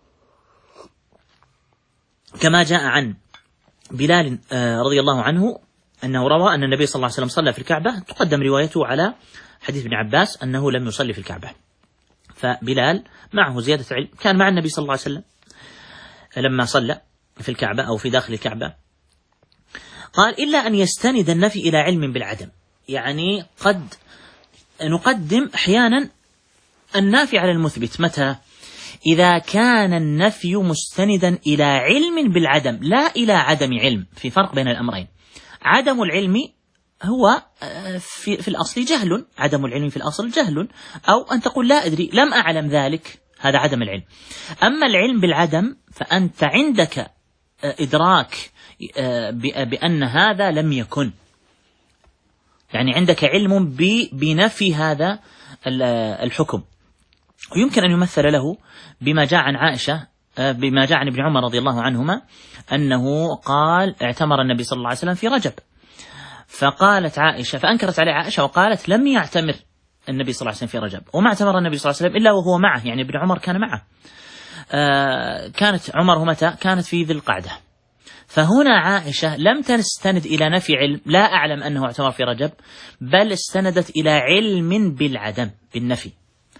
كما جاء عن بلال رضي الله عنه أنه روى أن النبي صلى الله عليه وسلم صلى في الكعبة، تقدم روايته على حديث ابن عباس أنه لم يصلي في الكعبة. فبلال معه زيادة علم، كان مع النبي صلى الله عليه وسلم لما صلى في الكعبة أو في داخل الكعبة. قال إلا أن يستند النفي إلى علم بالعدم، يعني قد نقدم أحيانا النافي على المثبت. متى؟ إذا كان النفي مستندا إلى علم بالعدم لا إلى عدم علم. في فرق بين الأمرين. عدم العلم هو في الأصل جهل، عدم العلم في الأصل جهل، أو أن تقول لا أدري لم أعلم ذلك، هذا عدم العلم. أما العلم بالعدم فأنت عندك إدراك بأن هذا لم يكن، يعني عندك علم بنفي هذا الحكم. ويمكن أن يمثل له بما جاء عن عائشة، بما جاء عن ابن عمر رضي الله عنهما أنه قال اعتمر النبي صلى الله عليه وسلم في رجب، فقالت عائشة، فأنكرت عليه عائشة وقالت لم يعتمر النبي صلى الله عليه وسلم في رجب، وما اعتمر النبي صلى الله عليه وسلم إلا وهو معه، يعني ابن عمر كان معه. كانت عمره متى؟ كانت في ذي القعدة. فهنا عائشة لم تستند إلى نفي علم، لا أعلم أنه اعتمر في رجب، بل استندت إلى علم بالعدم، بالنفي.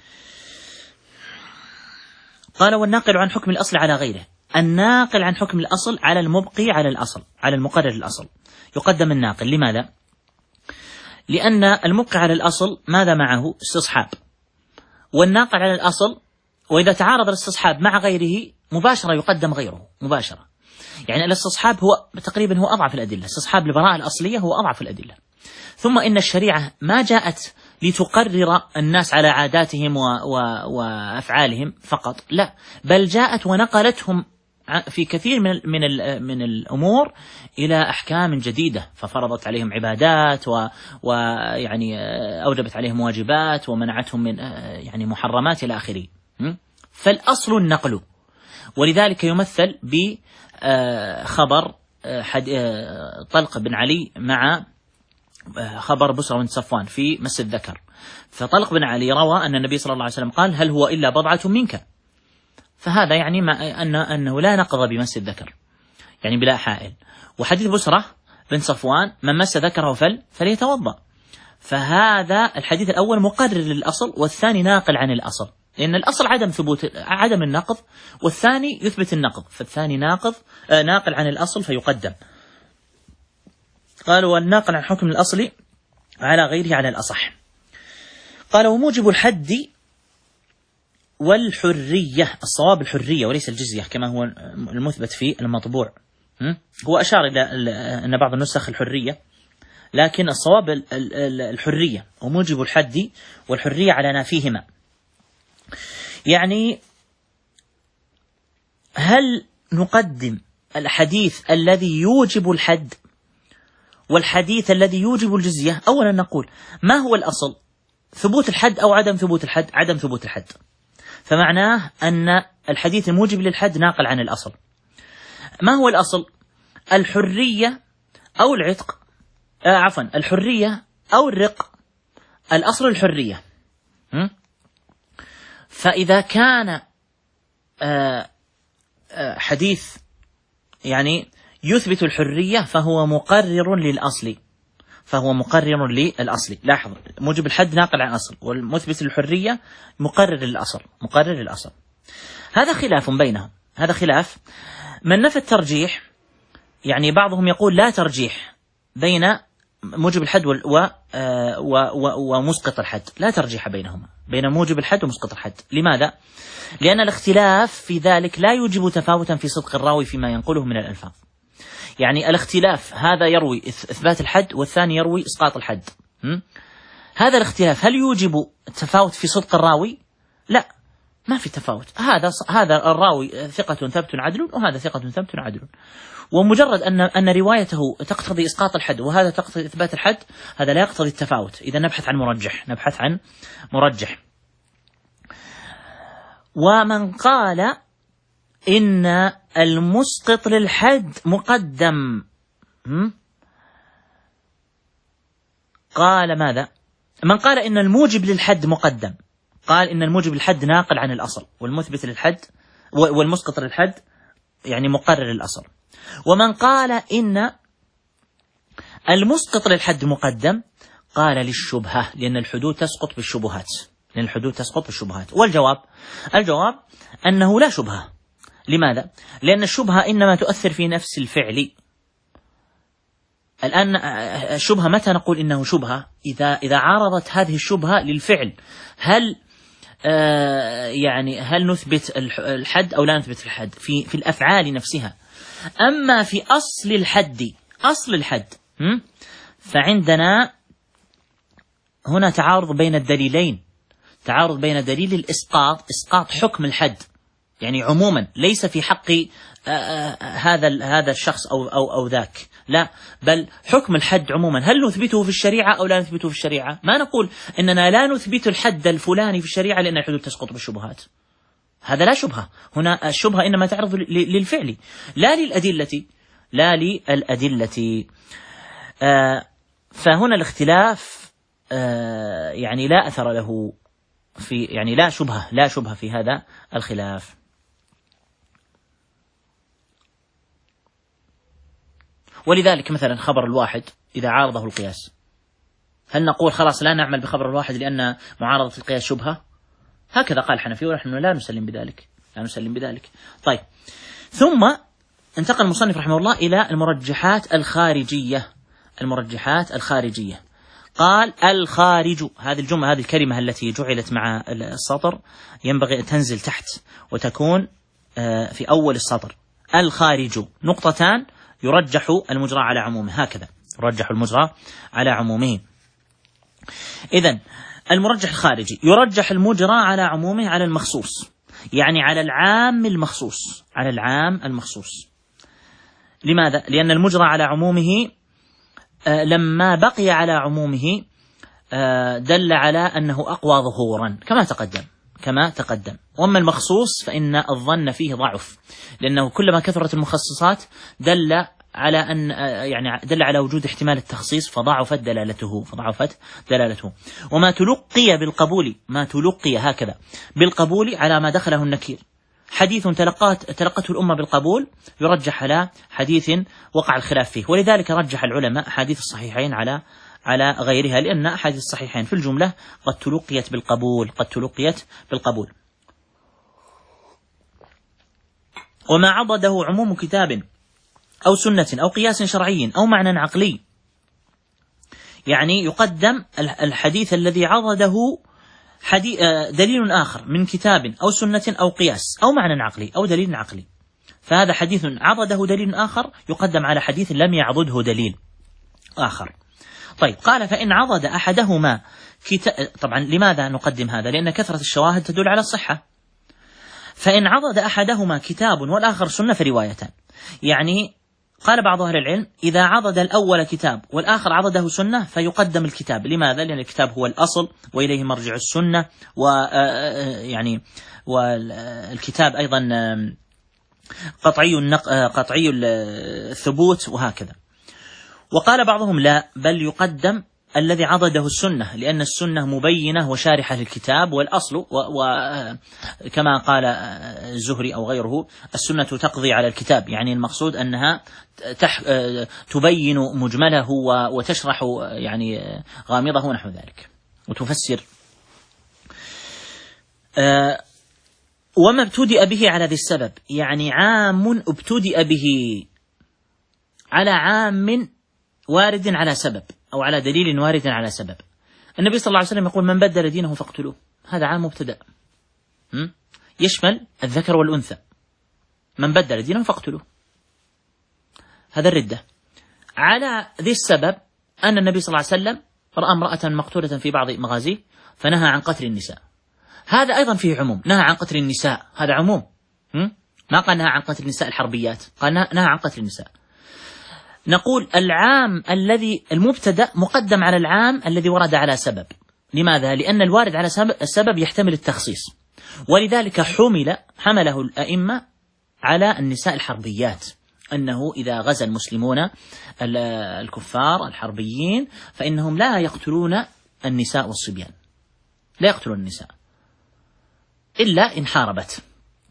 قال والناقل عن حكم الأصل على غيره. الناقل عن حكم الأصل على المبقي على الأصل، على المقرر الأصل يقدم الناقل. لماذا؟ لأن المبقي على الأصل ماذا معه؟ استصحاب. والناقل على الأصل وإذا تعارض الاستصحاب مع غيره مباشرة يقدم غيره مباشرة. يعني الاستصحاب هو تقريبا هو أضعف الأدلة، استصحاب البراءة الأصلية هو أضعف الأدلة. ثم إن الشريعة ما جاءت لتقرر الناس على عاداتهم وأفعالهم فقط، لا، بل جاءت ونقلتهم في كثير من الأمور إلى أحكام جديدة، ففرضت عليهم عبادات ويعني أوجبت عليهم واجبات ومنعتهم من يعني محرمات إلى آخره. فالأصل النقل، ولذلك يمثل بخبر طلق بن علي مع خبر بسرة بن صفوان في مس الذكر. فطلق بن علي روى أن النبي صلى الله عليه وسلم قال هل هو إلا بضعة منك، فهذا يعني أنه لا نقض بمس الذكر، يعني بلا حائل. وحديث بسرة بن صفوان من مس ذكره فليتوضأ. فهذا الحديث الأول مقرر للأصل، والثاني ناقل عن الأصل، لأن الأصل عدم النقض، والثاني يثبت النقض، فالثاني ناقل عن الأصل فيقدم. قالوا والناقل عن حكم الأصل على غيره على الأصح. قال وموجب الحد والحرية، الصواب الحرية وليس الجزية كما هو المثبت في المطبوع. هو أشار إلى أن بعض النسخ الحرية، لكن الصواب الحرية. وموجب الحد والحرية على نافيهما، يعني هل نقدم الحديث الذي يوجب الحد والحديث الذي يوجب الجزية؟ أولا نقول ما هو الأصل، ثبوت الحد أو عدم ثبوت الحد؟ عدم ثبوت الحد، فمعناه أن الحديث الموجب للحد ناقل عن الأصل. ما هو الأصل؟ الحرية أو العتق، الحرية أو الرق. الأصل الحرية. فإذا كان حديث يعني يثبت الحرية فهو مقرر للأصل، لاحظ، موجب الحد ناقل عن الأصل، والمثبت للحرية مقرر للأصل. هذا خلاف بينهم، هذا خلاف. من نفى الترجيح، يعني بعضهم يقول لا ترجيح بين موجب الحد ومسقط الحد، لا ترجيح بينهما، بين موجب الحد ومسقط الحد. لماذا؟ لأن الاختلاف في ذلك لا يوجب تفاوتا في صدق الراوي فيما ينقله من الألفاظ. يعني الاختلاف، هذا يروي إثبات الحد والثاني يروي إسقاط الحد. هذا الاختلاف هل يوجب تفاوت في صدق الراوي؟ لا، ما في تفاوت. هذا الراوي ثقة ثبت عدل، وهذا ثقة ثبت عدل، ومجرد أن روايته تقتضي إسقاط الحد وهذا تقتضي إثبات الحد، هذا لا يقتضي التفاوت. إذا نبحث عن مرجح. ومن قال إن المسقط للحد مقدم، قال ماذا؟ من قال إن الموجب للحد مقدم، قال إن الموجب للحد ناقل عن الأصل، والمثبت للحد والمسقط للحد يعني مقرر الأصل. ومن قال إن المسقط للحد مقدم، قال للشبهة، لأن الحدود تسقط بالشبهات. والجواب أنه لا شبهة. لماذا؟ لأن الشبهة إنما تؤثر في نفس الفعل. الآن الشبهة متى نقول إنه شبهة؟ إذا عارضت هذه الشبهة للفعل. هل نثبت الحد أو لا نثبت الحد في الأفعال نفسها. أما في أصل الحد فعندنا هنا تعارض بين الدليلين، تعارض بين دليل الإسقاط، إسقاط حكم الحد يعني عموما، ليس في حق هذا الشخص أو ذاك، لا، بل حكم الحد عموما. هل نثبته في الشريعة أو لا نثبته في الشريعة؟ ما نقول إننا لا نثبت الحد الفلاني في الشريعة لأن الحدود تسقط بالشبهات، هذا لا شبهة. هنا الشبهة إنما تعرض للفعل لا للأدلة. فهنا الاختلاف يعني لا أثر له يعني لا شبهة في هذا الخلاف. ولذلك مثلا خبر الواحد إذا عارضه القياس، هل نقول خلاص لا نعمل بخبر الواحد لأن معارضة القياس شبهة؟ هكذا قال الحنفي، ونحن لا نسلم بذلك. طيب، ثم انتقل المصنف رحمه الله إلى المرجحات الخارجية. قال الخارج، هذه الجملة، هذه الكلمة التي جعلت مع السطر ينبغي أن تنزل تحت وتكون في أول السطر. الخارج نقطتان يرجح المجرى على عمومه، هكذا يرجح المجرى على عمومه. إذن المرجح الخارجي يرجح المجرى على عمومه على المخصوص، يعني على العام المخصوص. لماذا؟ لأن المجرى على عمومه لما بقي على عمومه دل على أنه أقوى ظهورا كما تقدم. وأما المخصوص فإن الظن فيه ضعف، لأنه كلما كثرت المخصصات دل على وجود احتمال التخصيص فضعفت دلالته. وما تلقي هكذا بالقبول على ما دخله النكير، حديث تلقته الأمة بالقبول يرجح على حديث وقع الخلاف فيه. ولذلك رجح العلماء أحاديث الصحيحين على غيرها، لأن أحاديث الصحيحين في الجملة قد تلقيت بالقبول. وما عضده عموم كتاب أو سنة أو قياس شرعي أو معنى عقلي، يعني يقدم الحديث الذي عضده دليل آخر من كتاب أو سنة أو قياس أو معنى عقلي أو دليل عقلي، فهذا حديث عضده دليل آخر يقدم على حديث لم يعضده دليل آخر. طيب، قال فإن عضد أحدهما طبعا لماذا نقدم هذا؟ لأن كثرة الشواهد تدل على الصحة. فإن عضد أحدهما كتاب والآخر سنة فروايتان، يعني قال بعض أهل العلم إذا عضد الأول كتاب والآخر عضده سنة فيقدم الكتاب. لماذا؟ لأن الكتاب هو الأصل وإليه مرجع السنة، والكتاب أيضا قطعي الثبوت وهكذا. وقال بعضهم لا، بل يقدم الذي عضده السنة، لأن السنة مبينة وشارحة للكتاب، والأصل وكما قال الزهري أو غيره السنة تقضي على الكتاب، يعني المقصود أنها تبين مجمله وتشرح يعني غامضه ونحو ذلك وتفسر. وما ابتدأ به على ذي السبب، يعني عام ابتدأ به على عام وارد على سبب أو على دليل وارد على سبب. النبي صلى الله عليه وسلم يقول من بدل دينه فاقتلوه، هذا عام مبتدأ يشمل الذكر والأنثى، من بدل دينه فاقتلوه، هذا الردة. على ذي السبب أن النبي صلى الله عليه وسلم رأى امرأة مقتولة في بعض مغازيه فنهى عن قتل النساء، هذا أيضا فيه عموم، نهى عن قتل النساء، هذا عموم، ما قال نهى عن قتل النساء الحربيات، قال نهى عن قتل النساء. نقول العام الذي المبتدأ مقدم على العام الذي ورد على سبب. لماذا؟ لأن الوارد على السبب يحتمل التخصيص، ولذلك حمله الأئمة على النساء الحربيات، أنه إذا غزا المسلمون الكفار الحربيين فإنهم لا يقتلون النساء والصبيان، لا يقتلون النساء إلا إن حاربت.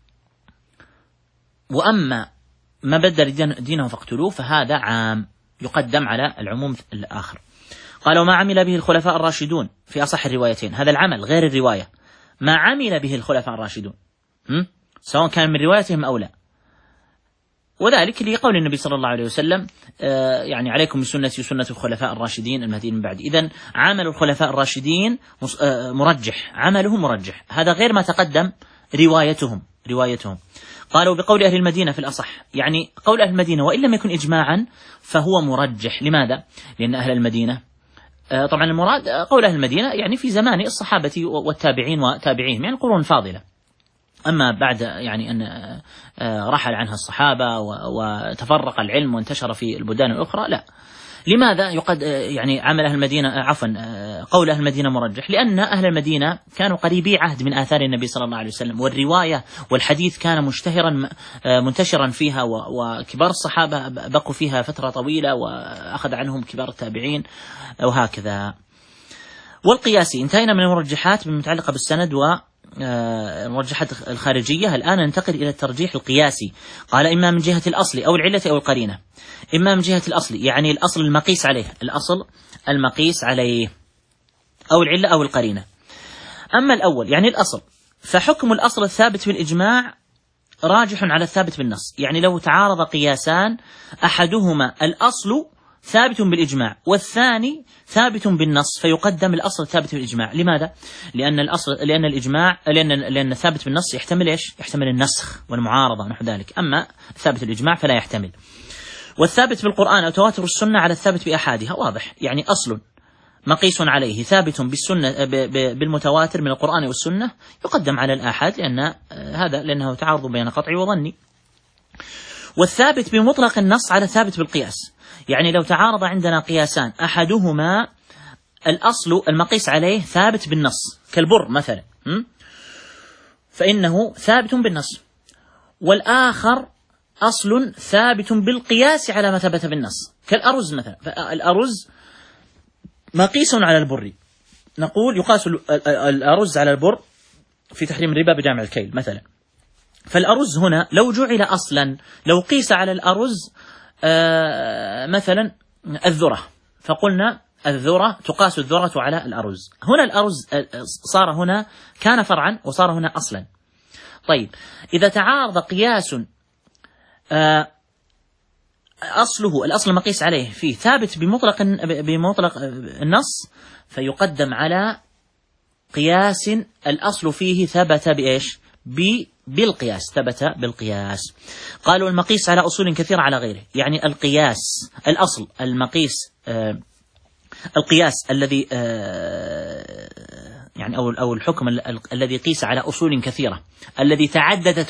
وأما ما بدل دينه فاقتلوه فهذا عام يقدم على العموم الآخر. قال وما عمل به الخلفاء الراشدون في أصح الروايتين، هذا العمل غير الرواية، ما عمل به الخلفاء الراشدون سواء كان من روايتهم أو لا، وذلك لقول النبي صلى الله عليه وسلم يعني عليكم بسنتي وسنة الخلفاء الراشدين المهديين من بعد. إذن عمل الخلفاء الراشدين مرجح، عمله مرجح، هذا غير ما تقدم روايتهم. قالوا بقول أهل المدينة في الأصح، يعني قول أهل المدينة وإن لم يكن إجماعا فهو مرجح. لماذا؟ لأن أهل المدينة طبعا المراد قول أهل المدينة يعني في زمان الصحابة والتابعين وتابعيهم، يعني القرون الفاضلة. أما بعد يعني أن رحل عنها الصحابة وتفرق العلم وانتشر في البلدان الأخرى لا. لماذا يعني عمل أهل المدينة قول أهل المدينة مرجح؟ لأن أهل المدينة كانوا قريبي عهد من آثار النبي صلى الله عليه وسلم، والرواية والحديث كان منتشرا فيها، وكبار الصحابة بقوا فيها فترة طويلة وأخذ عنهم كبار التابعين وهكذا. والقياسي انتهينا من المرجحات المتعلقة بالسند المرجحات الخارجية. الآن ننتقل إلى الترجيح القياسي. قال إما من جهة الأصل أو العلة أو القرينة. إما من جهة الأصل يعني الأصل المقيس عليه، الأصل المقيس عليه، أو العلة أو القرينة. أما الأول يعني الأصل، فحكم الأصل الثابت بالإجماع راجح على الثابت بالنص. يعني لو تعارض قياسان أحدهما الأصل ثابت بالإجماع والثاني ثابت بالنص فيقدم الأصل الثابت بالإجماع. لماذا؟ لأن الثابت بالنص يحتمل إيش؟ يحتمل النسخ والمعارضة ونحو ذلك، أما ثابت الإجماع فلا يحتمل. والثابت بالقرآن أو تواتر السنة على الثابت بأحادها واضح، يعني أصل مقيس عليه ثابت بالسنة بالمتواتر من القرآن والسنة يقدم على الآحاد، لأنه تعارض بين قطعي وظني. والثابت بمطلق النص على الثابت بالقياس، يعني لو تعارض عندنا قياسان أحدهما الأصل المقيس عليه ثابت بالنص كالبر مثلا فإنه ثابت بالنص، والآخر أصل ثابت بالقياس على ما ثبت بالنص كالأرز مثلا، فالأرز مقيس على البر، نقول يقاس الأرز على البر في تحريم الربا بجامع الكيل مثلا. فالأرز هنا لو جعل أصلا، لو قيس على الأرز مثلا الذرة، فقلنا الذرة تقاس الذرة على الأرز، هنا الأرز صار هنا كان فرعا وصار هنا أصلا. طيب إذا تعارض قياس أصله الأصل المقيس عليه فيه ثابت بمطلق النص فيقدم على قياس الأصل فيه ثبت بإيش؟ بالقياس، ثبت بالقياس. قالوا المقيس على أصول كثيرة على غيره، يعني القياس الأصل المقيس القياس الذي يعني أو الحكم الذي قيس على أصول كثيرة، الذي تعددت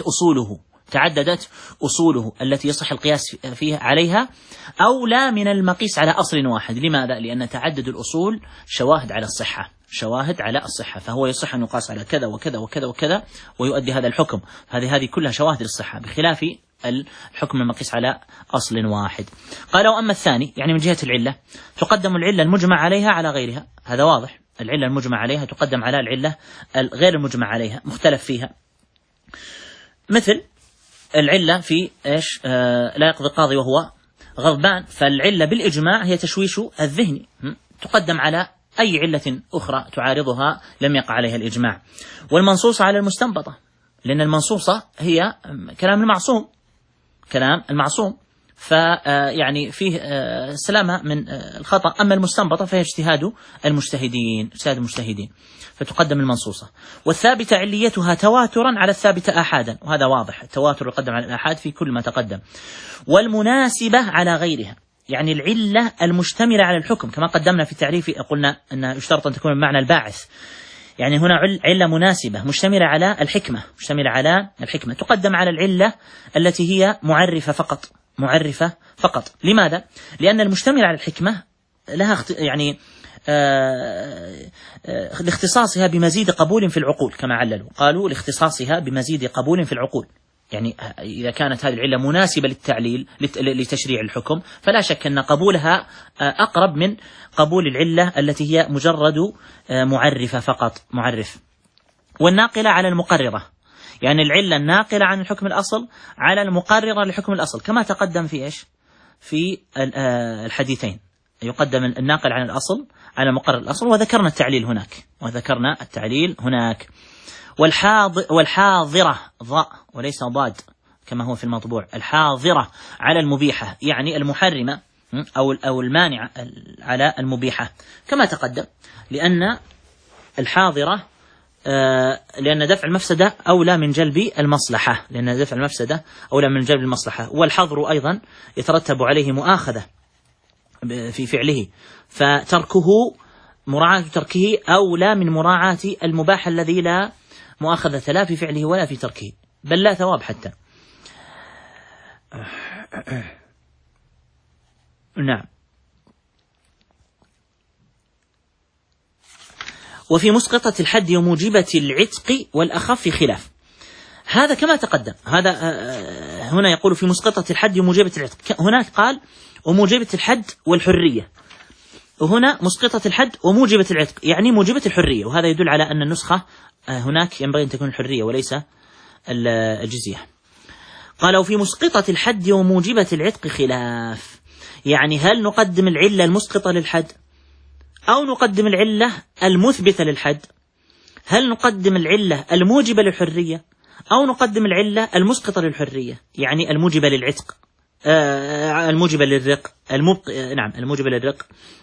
أصوله التي يصح القياس فيها عليها أولى من المقيس على أصل واحد. لماذا؟ لأن تعدد الأصول شواهد على الصحة، فهو يصح أن يقاس على كذا وكذا وكذا وكذا ويؤدي هذا الحكم، هذه كلها شواهد للصحة، بخلاف الحكم المقيس على أصل واحد. قالوا أما الثاني يعني من جهة العلة تقدم العلة المجمع عليها على غيرها، هذا واضح، العلة المجمع عليها تقدم على العلة غير المجمع عليها مختلف فيها، مثل العلة في إيش لا يقضي القاضي وهو غضبان، فالعلة بالإجماع هي تشويش الذهن، تقدم على أي علة أخرى تعارضها لم يقع عليها الإجماع. والمنصوصة على المستنبطة، لأن المنصوصة هي كلام المعصوم فيعني فيه سلامة من الخطأ، أما المستنبطة فهي اجتهاد المجتهدين فتقدم المنصوصة. والثابتة عليتها تواترا على الثابتة آحادا، وهذا واضح، التواتر يقدم على الآحاد في كل ما تقدم. والمناسبة على غيرها، يعني العلة المشتملة على الحكم، كما قدمنا في التعريف قلنا أنها يشترط أن تكون بمعنى الباعث، يعني هنا علة مناسبة مشتملة على الحكمة تقدم على العلة التي هي معرفة فقط. لماذا؟ لأن المشتمل على الحكمة لها يعني لاختصاصها بمزيد قبول في العقول، كما عللوا قالوا لاختصاصها بمزيد قبول في العقول، يعني إذا كانت هذه العلة مناسبة للتعليل لتشريع الحكم فلا شك أن قبولها أقرب من قبول العلة التي هي مجرد معرفة فقط، معرف. والناقلة على المقررة، يعني العلة الناقلة عن الحكم الأصل على المقررة لحكم الأصل، كما تقدم في إيش؟ في الحديثين، يقدم الناقل عن الأصل على مقرر الأصل، وذكرنا التعليل هناك. والحاضرة ضاء وليس ضاد كما هو في المطبوع، الحاضرة على المبيحة يعني المحرمة أو المانعة على المبيحة كما تقدم، لأن الحاضرة لأن دفع المفسدة أولى من جلب المصلحة، والحظر أيضا يترتب عليه مؤاخذة في فعله، مراعاة تركه أولى من مراعاة المباح الذي لا مؤاخذة لا في فعله ولا في تركه، بل لا ثواب حتى. نعم. وفي مسقطة الحد وموجبة العتق والأخف خلاف، هذا كما تقدم. هذا هنا يقول في مسقطة الحد وموجبة العتق، هناك قال وموجبة الحد والحرية، وهنا مسقطة الحد وموجبة العتق يعني موجبة الحرية، وهذا يدل على أن النسخة هناك ينبغي أن تكون الحرية وليس الجزية. قال وفي مسقطة الحد وموجبة العتق خلاف، يعني هل نقدم العلة المسقطة للحد أو نقدم العلة المثبتة للحد؟ هل نقدم العلة الموجبة للحرية أو نقدم العلة المسقطة للحرية، يعني الموجبة للعتق الموجبة للرق الموجبة للرق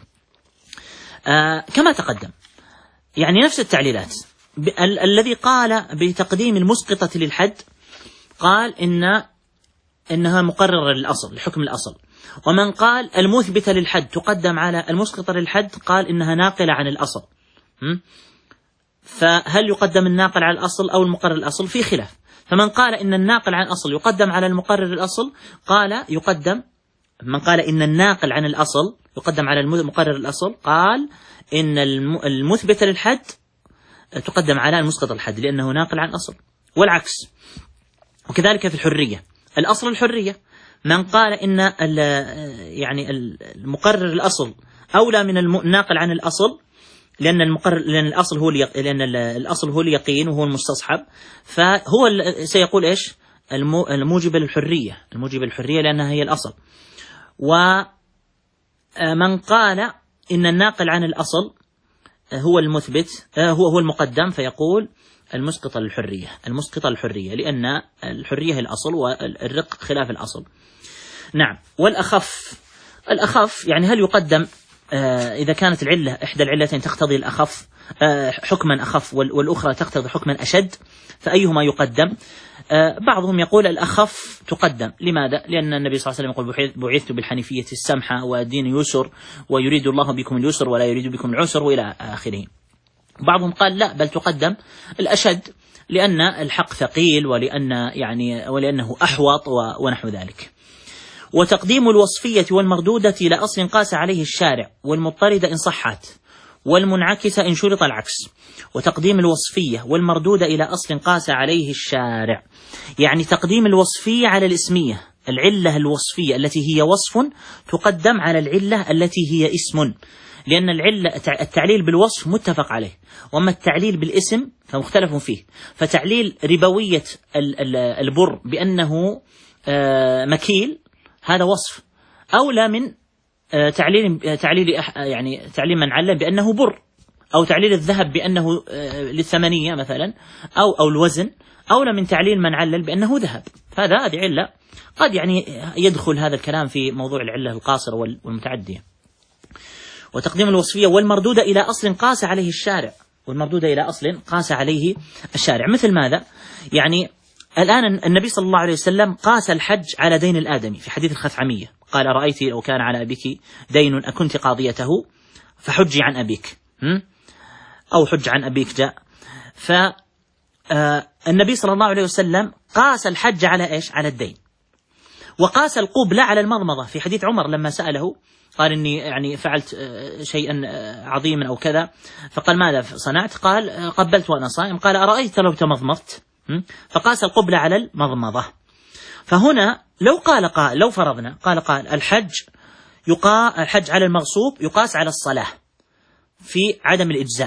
كما تقدم، يعني نفس التعليلات. الذي قال بتقديم المسقطة للحد قال إنها مقررة للأصل لحكم الأصل، ومن قال المثبتة للحد تقدم على المسقطة للحد قال إنها ناقلة عن الأصل. فهل يقدم الناقل على الأصل أو المقرر الأصل؟ في خلاف. فمن قال إن الناقل عن الأصل يقدم على المقرر الأصل قال يقدم، من قال إن الناقل عن الأصل يقدم على المقرر الأصل قال إن المثبتة للحد تقدم على المسقط الحد لأنه ناقل عن الأصل، والعكس. وكذلك في الحرية، الأصل الحرية، من قال إن يعني المقرر الأصل أولى من الناقل عن الأصل لأن الأصل هو اليقين وهو المستصحب، فهو سيقول إيش؟ الموجب للحرية لأنها هي الأصل. ومن قال إن الناقل عن الأصل هو المثبت هو المقدم فيقول المسقط للحرية لأن الحرية هي الأصل والرق خلاف الأصل. نعم. والأخف يعني هل يقدم إذا كانت العلة إحدى العلتين تقتضي الأخف حكما أخف والأخرى تقتضي حكما أشد، فأيهما يقدم؟ بعضهم يقول الأخف تقدم. لماذا؟ لأن النبي صلى الله عليه وسلم يقول بعثت بالحنيفية السمحة والدين يسر ويريد الله بكم اليسر ولا يريد بكم العسر وإلى آخره. بعضهم قال لا، بل تقدم الأشد لأن الحق ثقيل ولأنه أحوط ونحو ذلك. وتقديم الوصفية والمردودة إلى أصل قاس عليه الشارع والمضطردة إن صحت والمنعكسة إن شرط العكس. وتقديم الوصفية والمردودة إلى أصل قاس عليه الشارع، يعني تقديم الوصفية على الاسمية، العلة الوصفية التي هي وصف تقدم على العلة التي هي اسم، لأن التعليل بالوصف متفق عليه، وأما التعليل بالاسم فمختلف فيه. فتعليل ربوية البر بأنه مكيل هذا وصف أولى من تعليل من علم بأنه بر، أو تعليل الذهب بأنه للثمنية مثلا أو الوزن أولى من تعليل من علل بأنه ذهب. هذه علة قد يدخل هذا الكلام في موضوع العلة القاصرة والمتعدية. وتقديم الوصفية والمردودة إلى أصل قاس عليه الشارع، مثل ماذا؟ يعني الآن النبي صلى الله عليه وسلم قاس الحج على دين الآدمي في حديث الخثعمية، قال رأيت لو كان على أبيك دين أكنت قاضيته فحجي عن أبيك أو حج عن أبيك جاء. فالنبي صلى الله عليه وسلم قاس الحج على إيش؟ على الدين. وقاس القبلة على المضمضة في حديث عمر لما سأله قال إني فعلت شيئا عظيما أو كذا، فقال ماذا صنعت؟ قال قبلت وأنا صائم. قال أرأيت لو تمضمضت؟ فقاس القبلة على المضمضة. فهنا لو فرضنا قال الحج على المغصوب يقاس على الصلاة في عدم الإجزاء،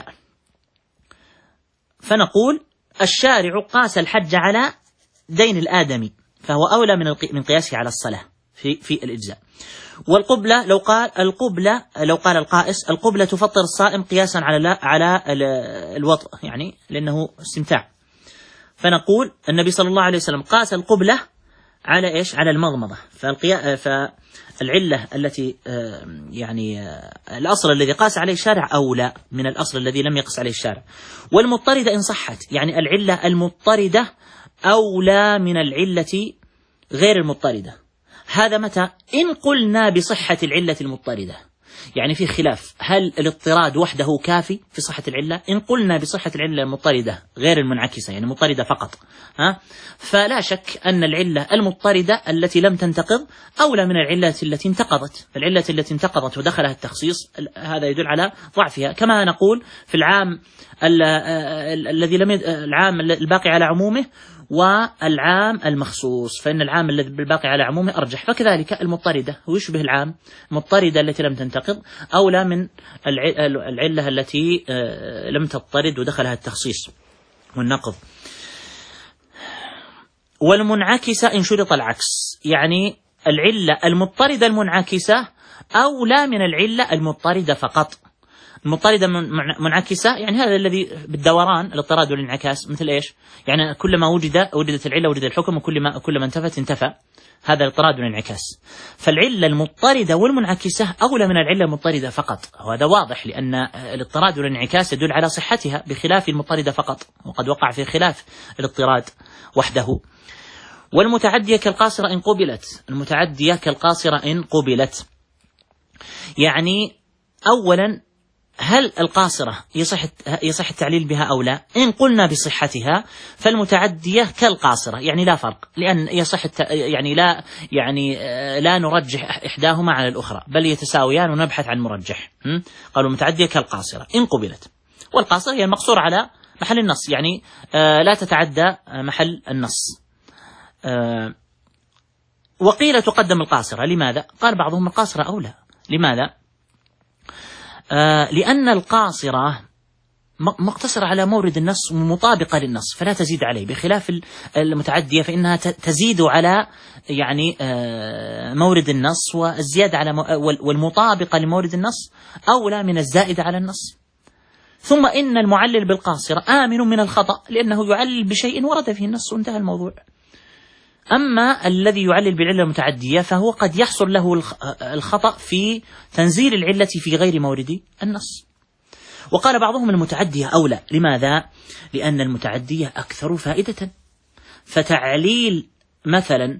فنقول الشارع قاس الحج على دين الآدمي فهو أولى من قياسه على الصلاة في الإجزاء. والقبلة لو قال القائس القبلة تفطر الصائم قياسا على الوطء، يعني لأنه استمتاع، فنقول النبي صلى الله عليه وسلم قاس القبلة على إيش؟ على المضمضة. فالعلة التي يعني الأصل الذي قاس عليه الشارع أولى من الأصل الذي لم يقس عليه الشارع. والمضطردة إن صحت، يعني العلة المضطردة أولى من العلة غير المضطردة. هذا متى؟ إن قلنا بصحة العلة المضطردة، يعني في خلاف هل الاضطراد وحده كافي في صحة العلة؟ إن قلنا بصحة العلة المضطردة غير المنعكسة، يعني مضطردة فقط، فلا شك أن العلة المضطردة التي لم تنتقض أولى من العلة التي انتقضت. فالعلة التي انتقضت ودخلها التخصيص هذا يدل على ضعفها، كما نقول في العام الذي لم العام الباقي على عمومه والعام المخصوص، فإن العام الذي بالباقي على عمومه أرجح. فكذلك المضطردة ويشبه العام، المضطردة التي لم تنتقض أولى من العلة التي لم تضطرد ودخلها التخصيص والنقض. والمنعكسة إن شرط العكس، يعني العلة المضطردة المنعكسة أولى من العلة المضطردة فقط. المضطردة منعكسة يعني هذا الذي بالدوران، الاضطراد والانعكاس، مثل إيش؟ يعني كلما وجدت العلة وجد الحكم، وكلما انتفت انتفى، هذا الاضطراد والانعكاس. فالعلة المضطردة والمنعكسة أولى من العلة المضطردة فقط، وهذا واضح لأن الاضطراد والانعكاس يدل على صحتها بخلاف المضطردة فقط، وقد وقع في خلاف الاضطراد وحده. والمتعدية كالقاصرة إن قبلت، المتعدية كالقاصرة إن قبلت، يعني أولا هل القاصرة يصح التعليل بها أو لا؟ إن قلنا بصحتها فالمتعدية كالقاصرة، يعني لا فرق، لأن يصح لا نرجح إحداهما على الأخرى، بل يتساويان ونبحث عن مرجح. قالوا المتعدية كالقاصرة إن قبلت، والقاصرة هي المقصورة على محل النص، يعني لا تتعدى محل النص. وقيل تقدم القاصرة، لماذا؟ قال بعضهم القاصرة أولى. لماذا؟ لأن القاصرة مقتصرة على مورد النص ومطابقة للنص فلا تزيد عليه، بخلاف المتعدية فإنها تزيد على يعني مورد النص، والزيادة على والمطابقة لمورد النص أولى من الزائد على النص. ثم إن المعلل بالقاصرة آمن من الخطأ، لأنه يعلل بشيء ورد فيه النص وانتهى الموضوع. أما الذي يعلل بالعلة المتعدية فهو قد يحصل له الخطأ في تنزيل العلة في غير مورد النص. وقال بعضهم المتعدية أولى. لماذا؟ لأن المتعدية أكثر فائدة. فتعليل مثلا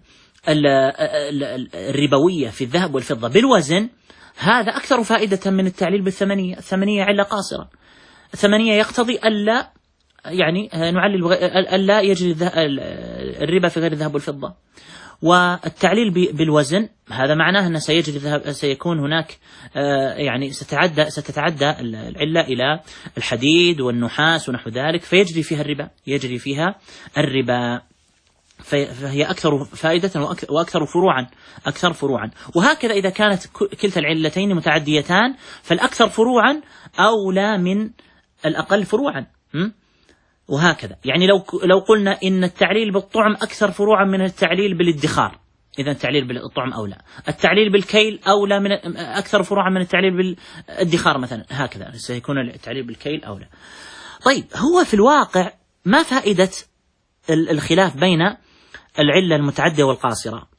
الربوية في الذهب والفضة بالوزن هذا أكثر فائدة من التعليل بالثمنية. الثمنية علة قاصرة، الثمنية يقتضي ألا يعني نعلل ألا يجري الربا في غير الذهب والفضة. والتعليل بالوزن هذا معناه أن سيكون هناك يعني ستتعدى العلة إلى الحديد والنحاس ونحو ذلك، فيجري فيها الربا فهي أكثر فائدة وأكثر فروعا. وهكذا إذا كانت كلتا العلتين متعديتان فالأكثر فروعا أولى من الأقل فروعا. وهكذا يعني لو قلنا إن التعليل بالطعم أكثر فروعا من التعليل بالادخار، إذا التعليل بالطعم أولى. التعليل بالكيل أولى من أكثر فروعا من التعليل بالادخار مثلا، هكذا سيكون التعليل بالكيل أولى. طيب هو في الواقع ما فائدة الخلاف بين العلة المتعدية والقاصرة؟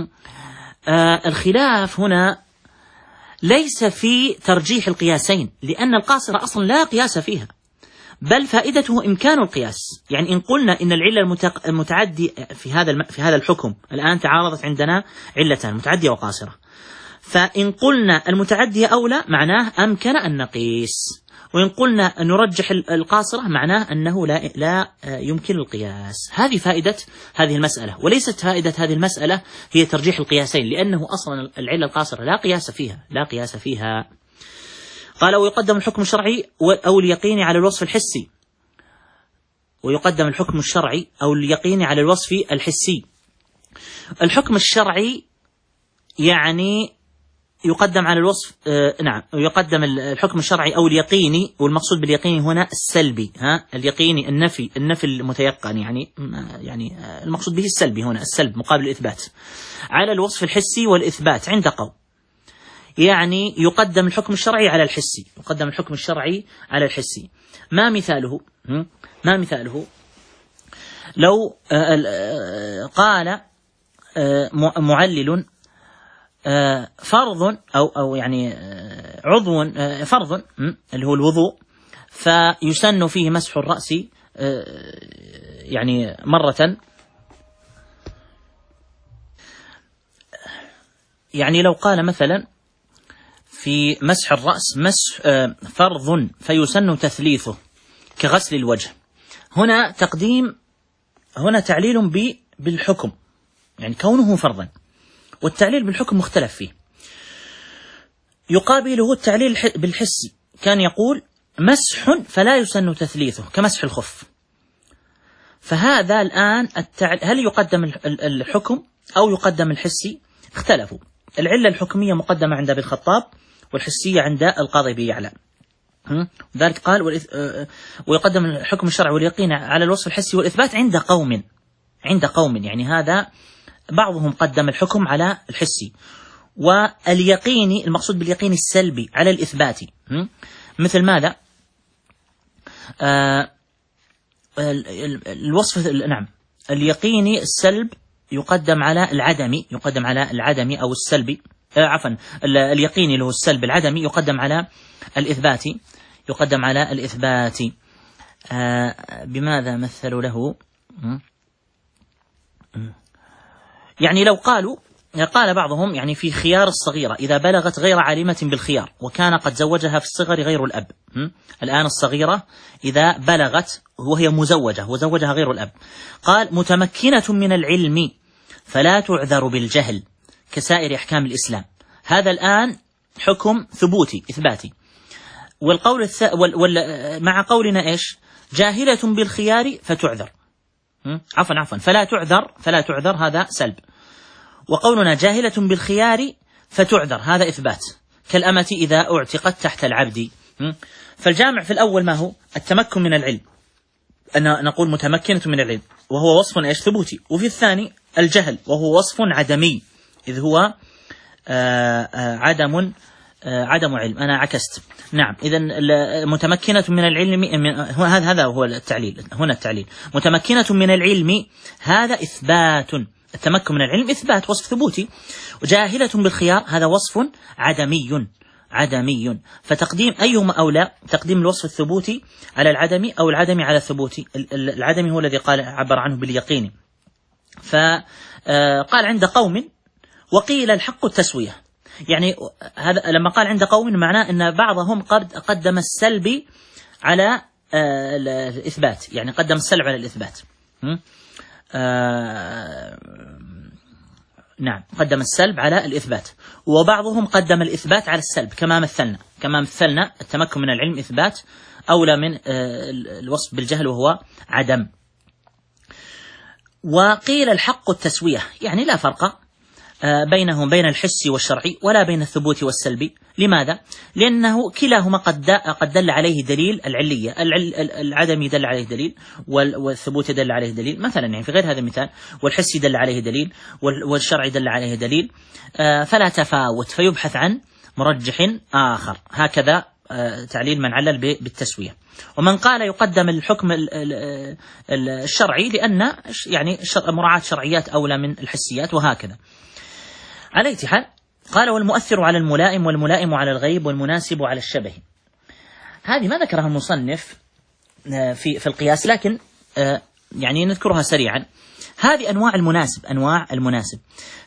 الخلاف هنا ليس في ترجيح القياسين، لأن القاصرة أصلا لا قياس فيها، بل فائدته إمكان القياس. يعني إن قلنا إن العلة المتعدية في هذا الحكم الآن تعارضت عندنا علتان متعدية وقاصرة، فإن قلنا المتعدية أولى معناه أمكن أن نقيس، وإن قلنا أن نرجح القاصرة معناه أنه لا يمكن القياس. هذه فائدة هذه المسألة، وليست فائدة هذه المسألة هي ترجيح القياسين، لأنه أصلا العلة القاصرة لا قياس فيها. قال ويقدم الحكم الشرعي أو اليقين على الوصف الحسي. ويقدم الحكم الشرعي أو اليقين على الوصف الحسي. الحكم الشرعي يعني يقدم على الوصف نعم، يقدم الحكم الشرعي أو اليقيني، والمقصود باليقيني هنا السلبي، اليقيني النفي المتيقن، يعني المقصود به السلبي هنا، السلب مقابل الإثبات، على الوصف الحسي والإثبات عند قوم. يعني يقدم الحكم الشرعي على الحسي، يقدم الحكم الشرعي على الحسي. ما مثاله؟ لو قال معلل فرض أو يعني عضو فرض اللي هو الوضوء، فيسن فيه مسح الرأس يعني مرة. يعني لو قال مثلا في مسح الرأس فرض فيسن تثليثه كغسل الوجه، هنا تعليل بالحكم، يعني كونه فرضا، والتعليل بالحكم مختلف فيه. يقابله التعليل بالحسي، كان يقول مسح فلا يسن تثليثه كمسح الخف. فهذا الآن هل يقدم الحكم أو يقدم الحسي؟ اختلفوا. العلة الحكمية مقدمة عند أبي الخطاب، والحسية عند القاضي أبي يعلى. ذلك قال ويقدم الحكم الشرعي واليقين على الوصف الحسي والإثبات عند قوم، يعني هذا بعضهم قدم الحكم على الحسي، واليقيني المقصود باليقين السلبي على الإثباتي. مثل ماذا؟ الوصف نعم، اليقيني السلب يقدم على العدمي أو السلبي، عفوا اليقيني اللي هو السلب العدمي يقدم على الإثباتي. بماذا مثلوا له؟ يعني لو قال بعضهم يعني في خيار الصغيرة إذا بلغت غير عالمة بالخيار وكان قد زوجها في الصغر غير الأب. الآن الصغيرة إذا بلغت وهي مزوجة وزوجها غير الأب، قال متمكنة من العلم فلا تعذر بالجهل كسائر أحكام الإسلام. هذا الآن حكم ثبوتي إثباتي. والقول مع قولنا إيش؟ جاهلة بالخيار فتعذر، عفوا فلا تعذر هذا سلب. وقولنا جاهلة بالخيار فتعذر هذا إثبات، كالأمة إذا اعتقت تحت العبد. فالجامع في الأول ما هو؟ التمكن من العلم، أن نقول متمكنة من العلم وهو وصف إيش؟ ثبوتي. وفي الثاني الجهل وهو وصف عدمي، إذ هو عدم علم. أنا عكست. نعم، إذن متمكنة من العلم هذا هو التعليل. هنا التعليل متمكنة من العلم هذا إثبات، التمكن من العلم إثبات وصف ثبوتي. وجاهلة بالخيار هذا وصف عدمي. فتقديم أيهما أولى؟ تقديم الوصف الثبوتي على العدمي أو العدمي على الثبوتي؟ العدمي هو الذي عبر عنه باليقين. فقال عند قوم، وقيل الحق التسوية. يعني هذا لما قال عند قوم معناه أن بعضهم قدم السلب على الإثبات، يعني قدم السلب على الإثبات. نعم، قدم السلب على الإثبات، وبعضهم قدم الإثبات على السلب كما مثلنا التمكن من العلم إثبات أولى من الوصف بالجهل وهو عدم. وقيل الحق التسوية، يعني لا فرق بينهم بين الحسي والشرعي ولا بين الثبوت والسلبي. لماذا؟ لأنه كلاهما قد دل عليه دليل العلية، العدم دل عليه دليل والثبوت دل عليه دليل مثلا، يعني في غير هذا المثال، والحسي دل عليه دليل والشرعي دل عليه دليل، فلا تفاوت، فيبحث عن مرجح آخر. هكذا تعليل من علل بالتسوية. ومن قال يقدم الحكم الشرعي لأن يعني مراعاة شرعيات أولى من الحسيات، وهكذا. على أي حال قال والمؤثر على الملائم والملائم على الغيب والمناسب على الشبه. هذه ما ذكرها المصنف في القياس، لكن يعني نذكرها سريعا. هذه أنواع المناسب.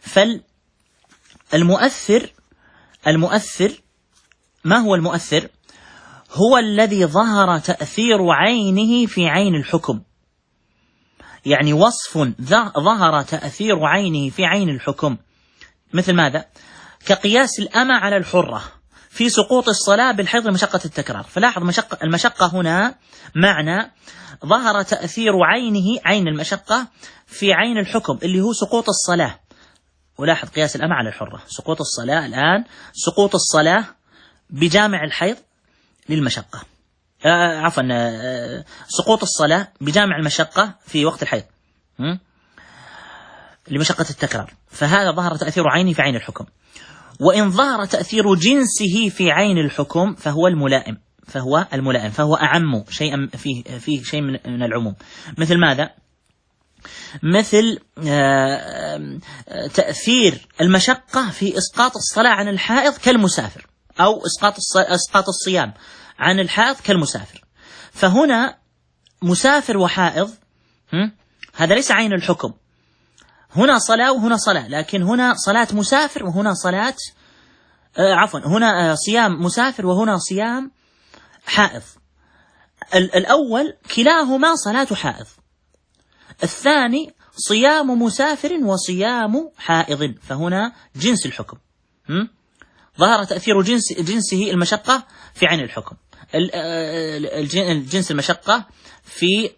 فالمؤثر ما هو المؤثر؟ هو الذي ظهر تأثير عينه في عين الحكم، يعني وصف ظهر تأثير عينه في عين الحكم. مثل ماذا؟ كقياس الأمة على الحرة في سقوط الصلاة بالحيض مشقة التكرار. فلاحظ المشقة هنا معنى ظهر تأثير عين المشقة في عين الحكم اللي هو سقوط الصلاة، ولاحظ قياس الأمة على الحرة. سقوط الصلاة الآن، سقوط الصلاة بجامع الحيض للمشقة، عفوا سقوط الصلاة بجامع المشقة في وقت الحيض لمشقة التكرار، فهذا ظهر تأثير عينه في عين الحكم. وإن ظهر تأثير جنسه في عين الحكم فهو الملائم، فهو أعم شيئا، فيه شيء من العموم. مثل ماذا؟ مثل تأثير المشقة في إسقاط الصلاة عن الحائض كالمسافر، أو إسقاط الصيام عن الحائض كالمسافر. فهنا مسافر وحائض هذا ليس عين الحكم، هنا صلاة وهنا صلاة، لكن هنا صلاة مسافر وهنا صلاة هنا صيام مسافر وهنا صيام حائض. الأول كلاهما صلاة حائض، الثاني صيام مسافر وصيام حائض، فهنا جنس الحكم. ظهر تأثير جنسه المشقة في عين الحكم، الجنس المشقة في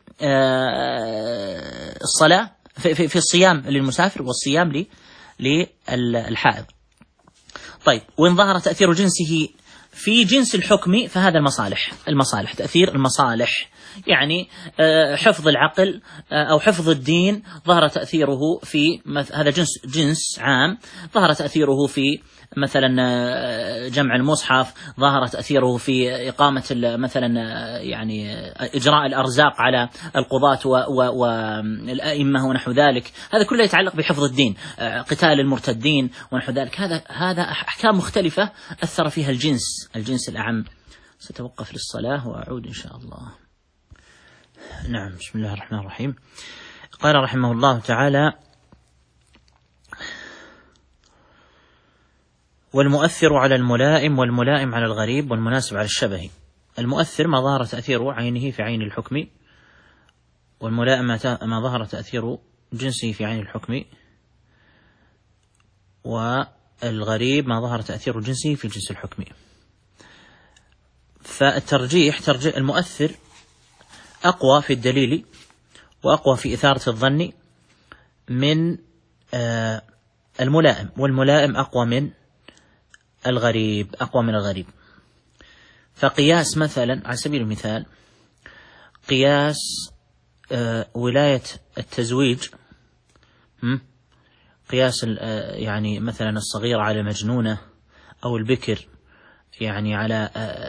الصلاة في الصيام للمسافر والصيام للحائض. طيب، وإن ظهر تأثير جنسه في جنس الحكم فهذا المصالح، تأثير المصالح، يعني حفظ العقل أو حفظ الدين، ظهر تأثيره في هذا جنس عام، ظهر تأثيره في مثلا جمع المصحف، ظهر تأثيره في إقامة مثلا يعني إجراء الأرزاق على القضاة والأئمة ونحو ذلك، هذا كله يتعلق بحفظ الدين، قتال المرتدين ونحو ذلك، هذا أحكام مختلفة أثر فيها الجنس الأعم. ستوقف للصلاة وأعود إن شاء الله. نعم، بسم الله الرحمن الرحيم. قال رحمه الله تعالى: والمؤثر على الملائم، والملائم على الغريب، والمناسب على الشبه. المؤثر ما ظهر تأثير عينه في عين الحكم، والملائم ما ظهر تأثير جنسه في عين الحكم، والغريب ما ظهر تأثير جنسه في جنس الحكم. فالترجيح المؤثر أقوى في الدليل وأقوى في إثارة الظن من الملائم، والملائم أقوى من الغريب. فقياس مثلا على سبيل المثال، قياس ولاية التزويج، قياس يعني مثلا الصغيرة على المجنونة، أو البكر يعني على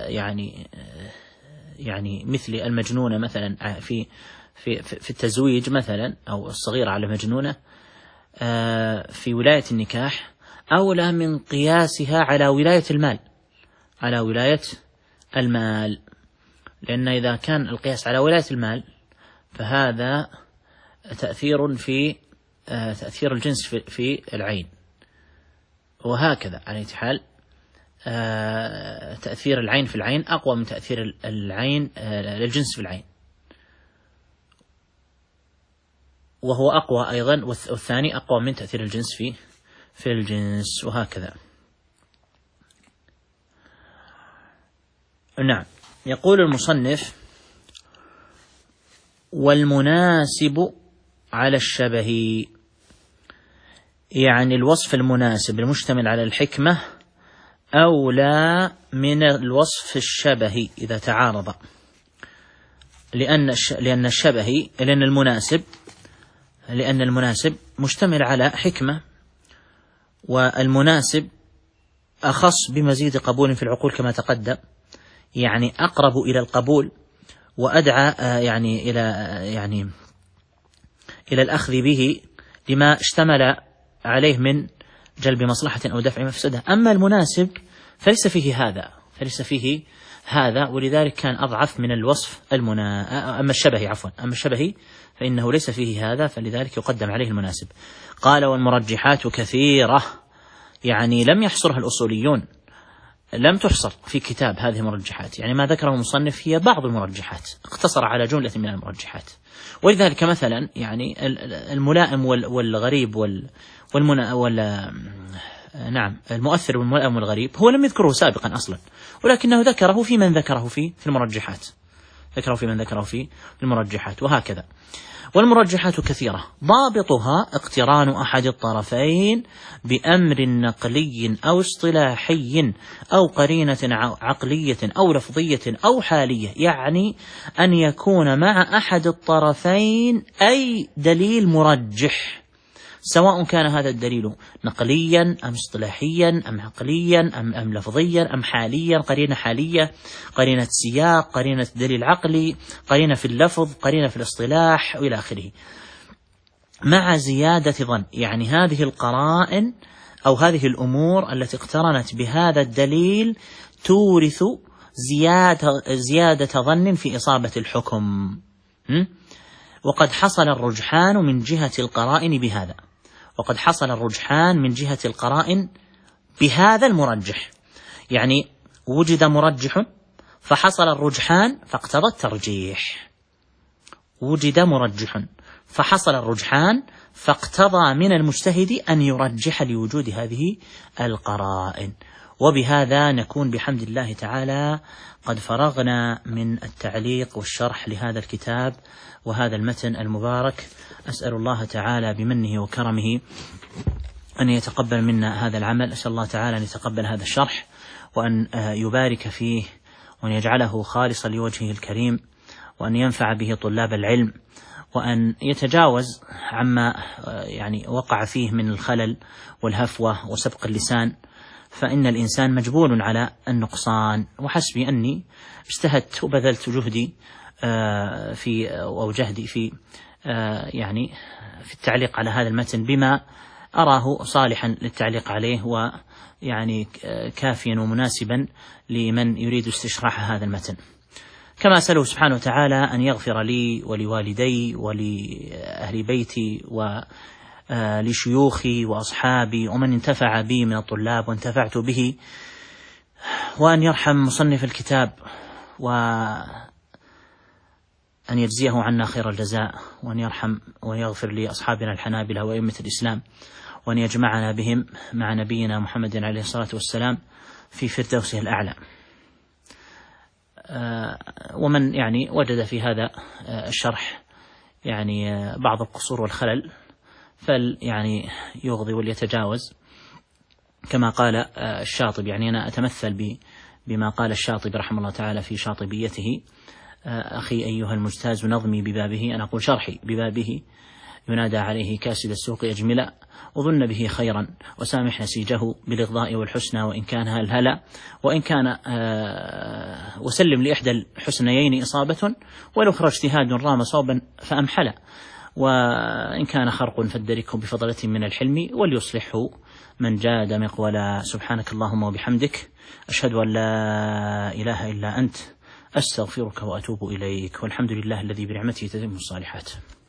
يعني مثل المجنونة مثلا في التزويج مثلا، أو الصغيرة على مجنونة في ولاية النكاح، أولى من قياسها على ولاية المال، لأن إذا كان القياس على ولاية المال فهذا تأثير في تأثير الجنس في العين، وهكذا على أي حال تأثير العين في العين أقوى من تأثير العين للجنس في العين، وهو أقوى أيضا، والثاني أقوى من تأثير الجنس في الجنس، وهكذا. نعم. يقول المصنف: والمناسب على الشبه، يعني الوصف المناسب المشتمل على الحكمة أولى من الوصف الشبهي إذا تعارض، لأن المناسب مشتمل على حكمة، والمناسب أخص بمزيد قبول في العقول كما تقدم، يعني أقرب إلى القبول وأدعى يعني إلى الأخذ به لما اشتمل عليه من جلب مصلحة أو دفع مفسدة. أما المناسب فليس فيه هذا، ولذلك كان أضعف من الوصف أما الشبهي فإنه ليس فيه هذا، فلذلك يقدم عليه المناسب. قال: والمرجحات كثيرة، يعني لم يحصرها الأصوليون، لم تحصر في كتاب هذه المرجحات، يعني ما ذكره المصنف هي بعض المرجحات، اقتصر على جملة من المرجحات. ولذلك مثلا يعني الملائم والغريب المؤثر والملائم والغريب هو لم يذكره سابقا أصلا، ولكنه ذكره في من ذكره في المرجحات، ذكره في من ذكره في المرجحات، وهكذا. والمرجحات كثيرة، ضابطها اقتران أحد الطرفين بأمر نقلي أو اصطلاحي أو قرينة عقلية أو لفظية أو حالية، يعني أن يكون مع أحد الطرفين أي دليل مرجح، سواء كان هذا الدليل نقليا أم اصطلاحيا أم عقليا أم لفظيا أم حاليا، قرينة حالية، قرينة سياق، قرينة دليل عقلي، قرينة في اللفظ، قرينة في الاصطلاح وإلى آخره، مع زيادة ظن. يعني هذه القرائن أو هذه الأمور التي اقترنت بهذا الدليل تورث زيادة ظن في إصابة الحكم. وقد حصل الرجحان من جهة القرائن بهذا، وقد حصل الرجحان من جهة القرائن بهذا المرجح، يعني وجد مرجح فحصل الرجحان فاقتضى الترجيح، وجد مرجح فحصل الرجحان فاقتضى من المجتهد أن يرجح لوجود هذه القرائن. وبهذا نكون بحمد الله تعالى قد فرغنا من التعليق والشرح لهذا الكتاب وهذا المتن المبارك. أسأل الله تعالى بمنه وكرمه أن يتقبل منا هذا العمل، أسأل الله تعالى أن يتقبل هذا الشرح وأن يبارك فيه وأن يجعله خالصا لوجهه الكريم، وأن ينفع به طلاب العلم، وأن يتجاوز عما يعني وقع فيه من الخلل والهفوة وسبق اللسان، فإن الإنسان مجبول على النقصان. وحسبي أني اجتهدت وبذلت جهدي في أو جهدي في يعني في التعليق على هذا المتن بما أراه صالحا للتعليق عليه، ويعني كافيا ومناسبا لمن يريد استشراح هذا المتن. كما أسأله سبحانه وتعالى أن يغفر لي ولوالدي ولأهل بيتي ولشيوخي وأصحابي ومن انتفع بي من الطلاب وانتفعت به، وأن يرحم مصنف الكتاب وأن يجزيه عنا خير الجزاء، وأن يرحم ويغفر لأصحابنا الحنابلة وأئمة الإسلام، وأن يجمعنا بهم مع نبينا محمد عليه الصلاة والسلام في فردوسه الأعلى. ومن يعني وجد في هذا الشرح يعني بعض القصور والخلل فل يعني يغضي وليتجاوز، كما قال الشاطبي. يعني أنا أتمثل بما قال الشاطبي رحمه الله تعالى في شاطبيته: أخي أيها المجتاز نظمي ببابه، أنا أقول شرحي ببابه، ينادى عليه كاسد السوق أجملا، وظن به خيرا وسامح نسيجه بالإغضاء والحسنى وإن كان هلهلا، وإن كان وسلم لإحدى الحسنيين إصابة، والأخرى اجتهاد رام صوبا فأمحلا، وإن كان خرق فادركه بفضلة من الحلم، وليصلحه من جاد مقولا. سبحانك اللهم وبحمدك، أشهد أن لا إله إلا أنت، أستغفرك وأتوب إليك، والحمد لله الذي بنعمته تتم الصالحات.